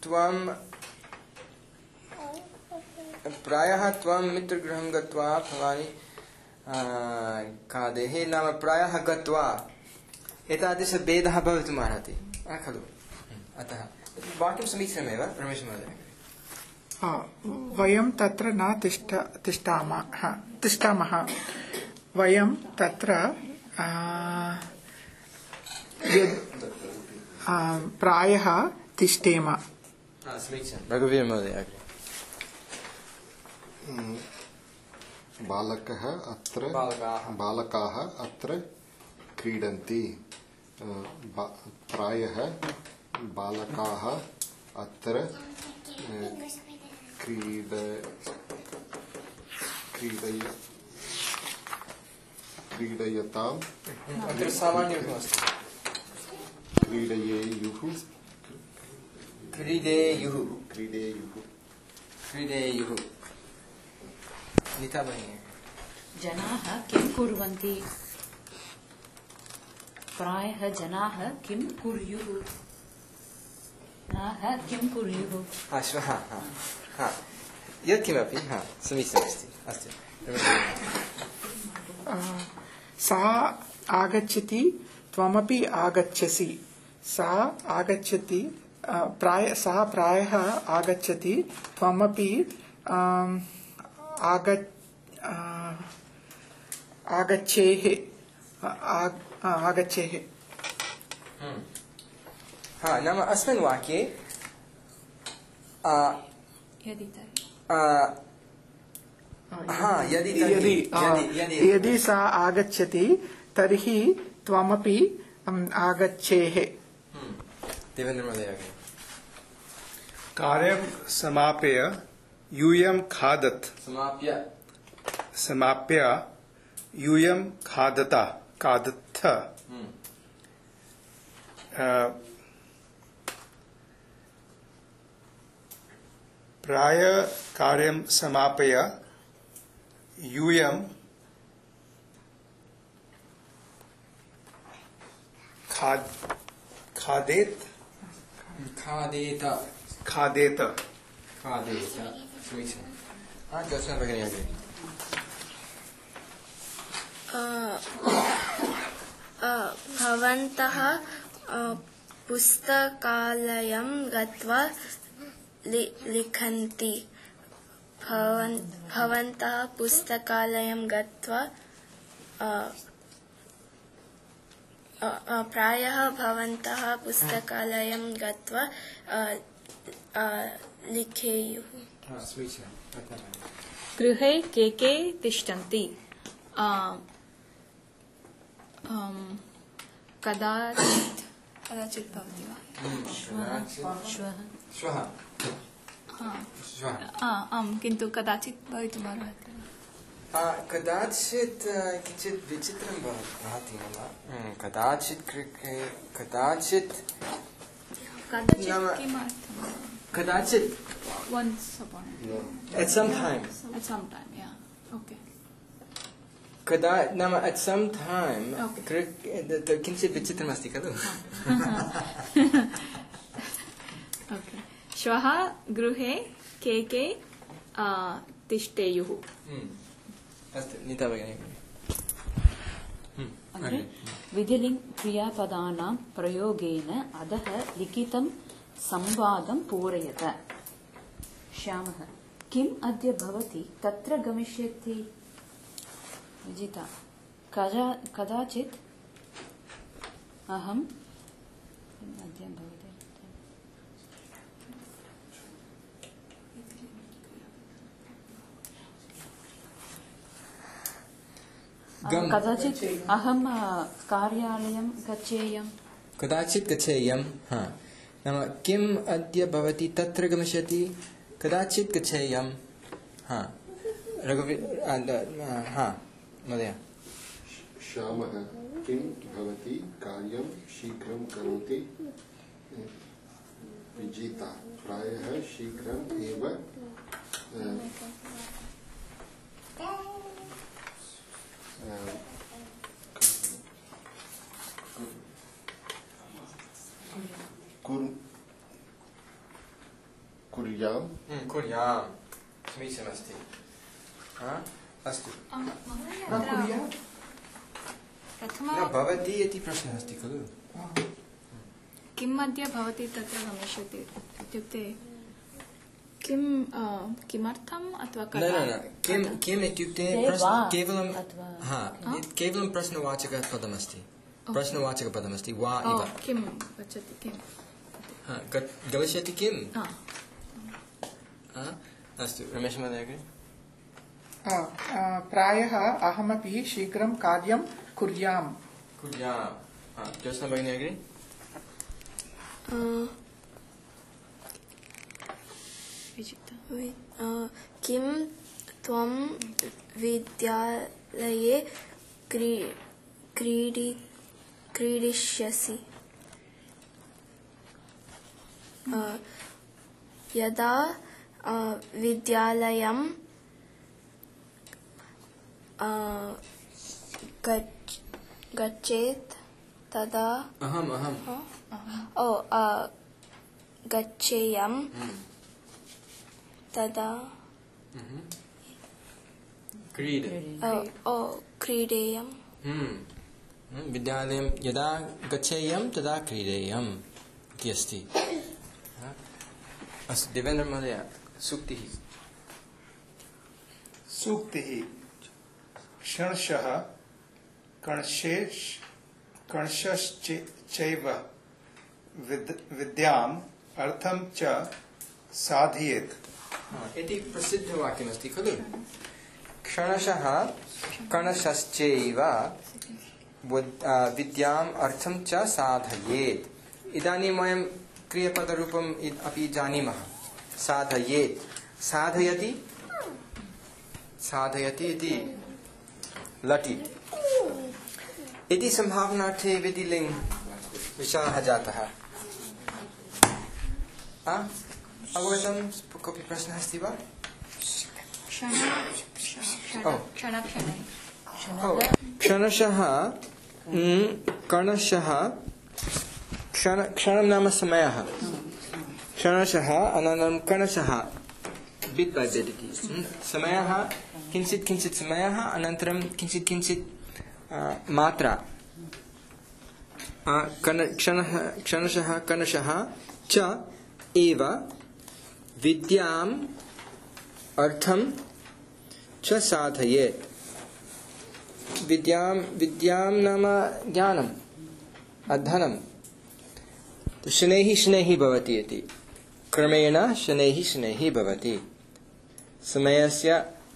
त्वं मित्रगृहं गत्वा फलानि खादेः नाम प्रायः गत्वा एतादृशभेदः भवितुमर्हति खलु अतः वाक्यं समीचीनमेव रमेश महोदय वयं तत्र न तिष्ठामः वयं तत्र प्रायः तिष्ठेम समीचीनं रघुवीर महोदय बालकाः अत्र क्रीडन्ति प्रायः बालकाः अत्र क्रीडयताम् अत्र सामान्यरूपमस्ति क्रीडेयुः नीता भगिनी जनाः किं कुर्वन्ति प्रायः जनाः किं कुर्युः किं कुर्युः श्वः यत्किमपि समीचीनमस्ति अस्तु सा आगच्छति त्वमपि आगच्छसि सा आगच्छति सा प्रायः आगच्छति त्वमपि आगच्छेः हाँ नाम अस्मिन् वाक्ये यदि सा आगच्छति तर्हि त्वमपि आगच्छेः। देवेंद्र महोदय कार्यं समाप्य यूयं खादत समाप्य यूयं खादथ प्राय कार्यं समाप्य यूयं खादेत ज्योत्स्ना भगिनी अग्रे। भवन्तः पुस्तकालयं गत्वा लिखन्ति भवन्तः पुस्तकालयं गत्वा प्रायः भवन्तः पुस्तकालयं गत्वा लिखेयुः। गृहे के तिष्ठन्ति कदाचित् भवति वा श्वः आम् किन्तु कदाचित् भवितुम् अर्हति कदाचित् किञ्चित् विचित्रं भवति मम कदाचित् once upon at some time yeah okay नाम at some time किञ्चित् विचित्रम् अस्ति खलु okay श्वः गृहे के तिष्ठेयुः। अस्तु नीता भगिनी विधिलिङ्ग् क्रियापदानां प्रयोगेन अधः लिखितं संवादं पूरयत। श्यामः किम् अद्य भवति तत्र गमिष्यति? विजिता कदाचित् अहम् अद्य भवति कदाचित् अहं कार्यालयं गच्छेयम्। कदाचित् गच्छेयं नाम किम् अद्य भवति तत्र गमिष्यति? कदाचित् गच्छेयं महोदय। श्यामः किं भवति कार्यं शीघ्रं करोति? विजिता प्रायः शीघ्रम् एव कुर्यां समीचीनमस्ति। अस्तु भवति इति प्रश्नः अस्ति खलु। किम् अद्य भवति तत्र गमिष्यति इत्युक्ते किमर्थम् अथवा किम् इत्युक्ते केवलं प्रश्नवाचकपदमस्ति वा इव। किं गच्छति किम् गमिष्यति किम्? अस्तु रमेश महोदय। प्रायः अहमपि शीघ्रं कार्यं कुर्याम्। ज्योत्स्ना भगिनी अग्रे। किं त्वं विद्यालये क्रीडिष्यसि? यदा विद्यालयं गच्छेत् तदा गच्छेयं तदा क्रीडेयम् विद्यालयं यदा गच्छेयं तदा क्रीडेयम् इति अस्ति। अस्तु देवेन्द्र महोदय सूक्तिः। सूक्तिः क्षणशः कणशश्चैव विद्याम् अर्थं च साधयेत् इति प्रसिद्धवाक्यमस्ति खलु। क्षणशः कणशश्चैव विद्याम् अर्थं च साधयेत्। इदानीं वयं क्रियापदरूपम् अपि जानीमः। साधयेत्, साधयति, साधयति इति लटि इति संभावनार्थे विधिलिङ् विचारः जातः। अवगतं? कोऽपि प्रश्नः अस्ति वा? क्षणशः कणशः क्षणं नाम समयः। क्षणशः अनन्तरं कणशः बिट् बै बिट् इति समयः। किञ्चित् किञ्चित् समयः अनन्तरं किञ्चित् किञ्चित् मात्रा। क्षणशः कणशः च एव विद्याम् अर्थं च साधयेत्। विद्यां नाम ज्ञानम्, अध्ययनं। शनैः शनैः भवति इति क्रमेण शनैः शनैः भवति। समयस्य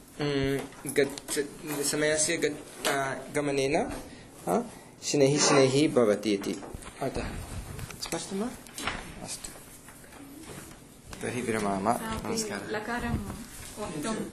गमनेन शनैः शनैः भवति इति अतः स्पष्टं वा? अस्तु तर्हि विरमामः। नमस्कारः।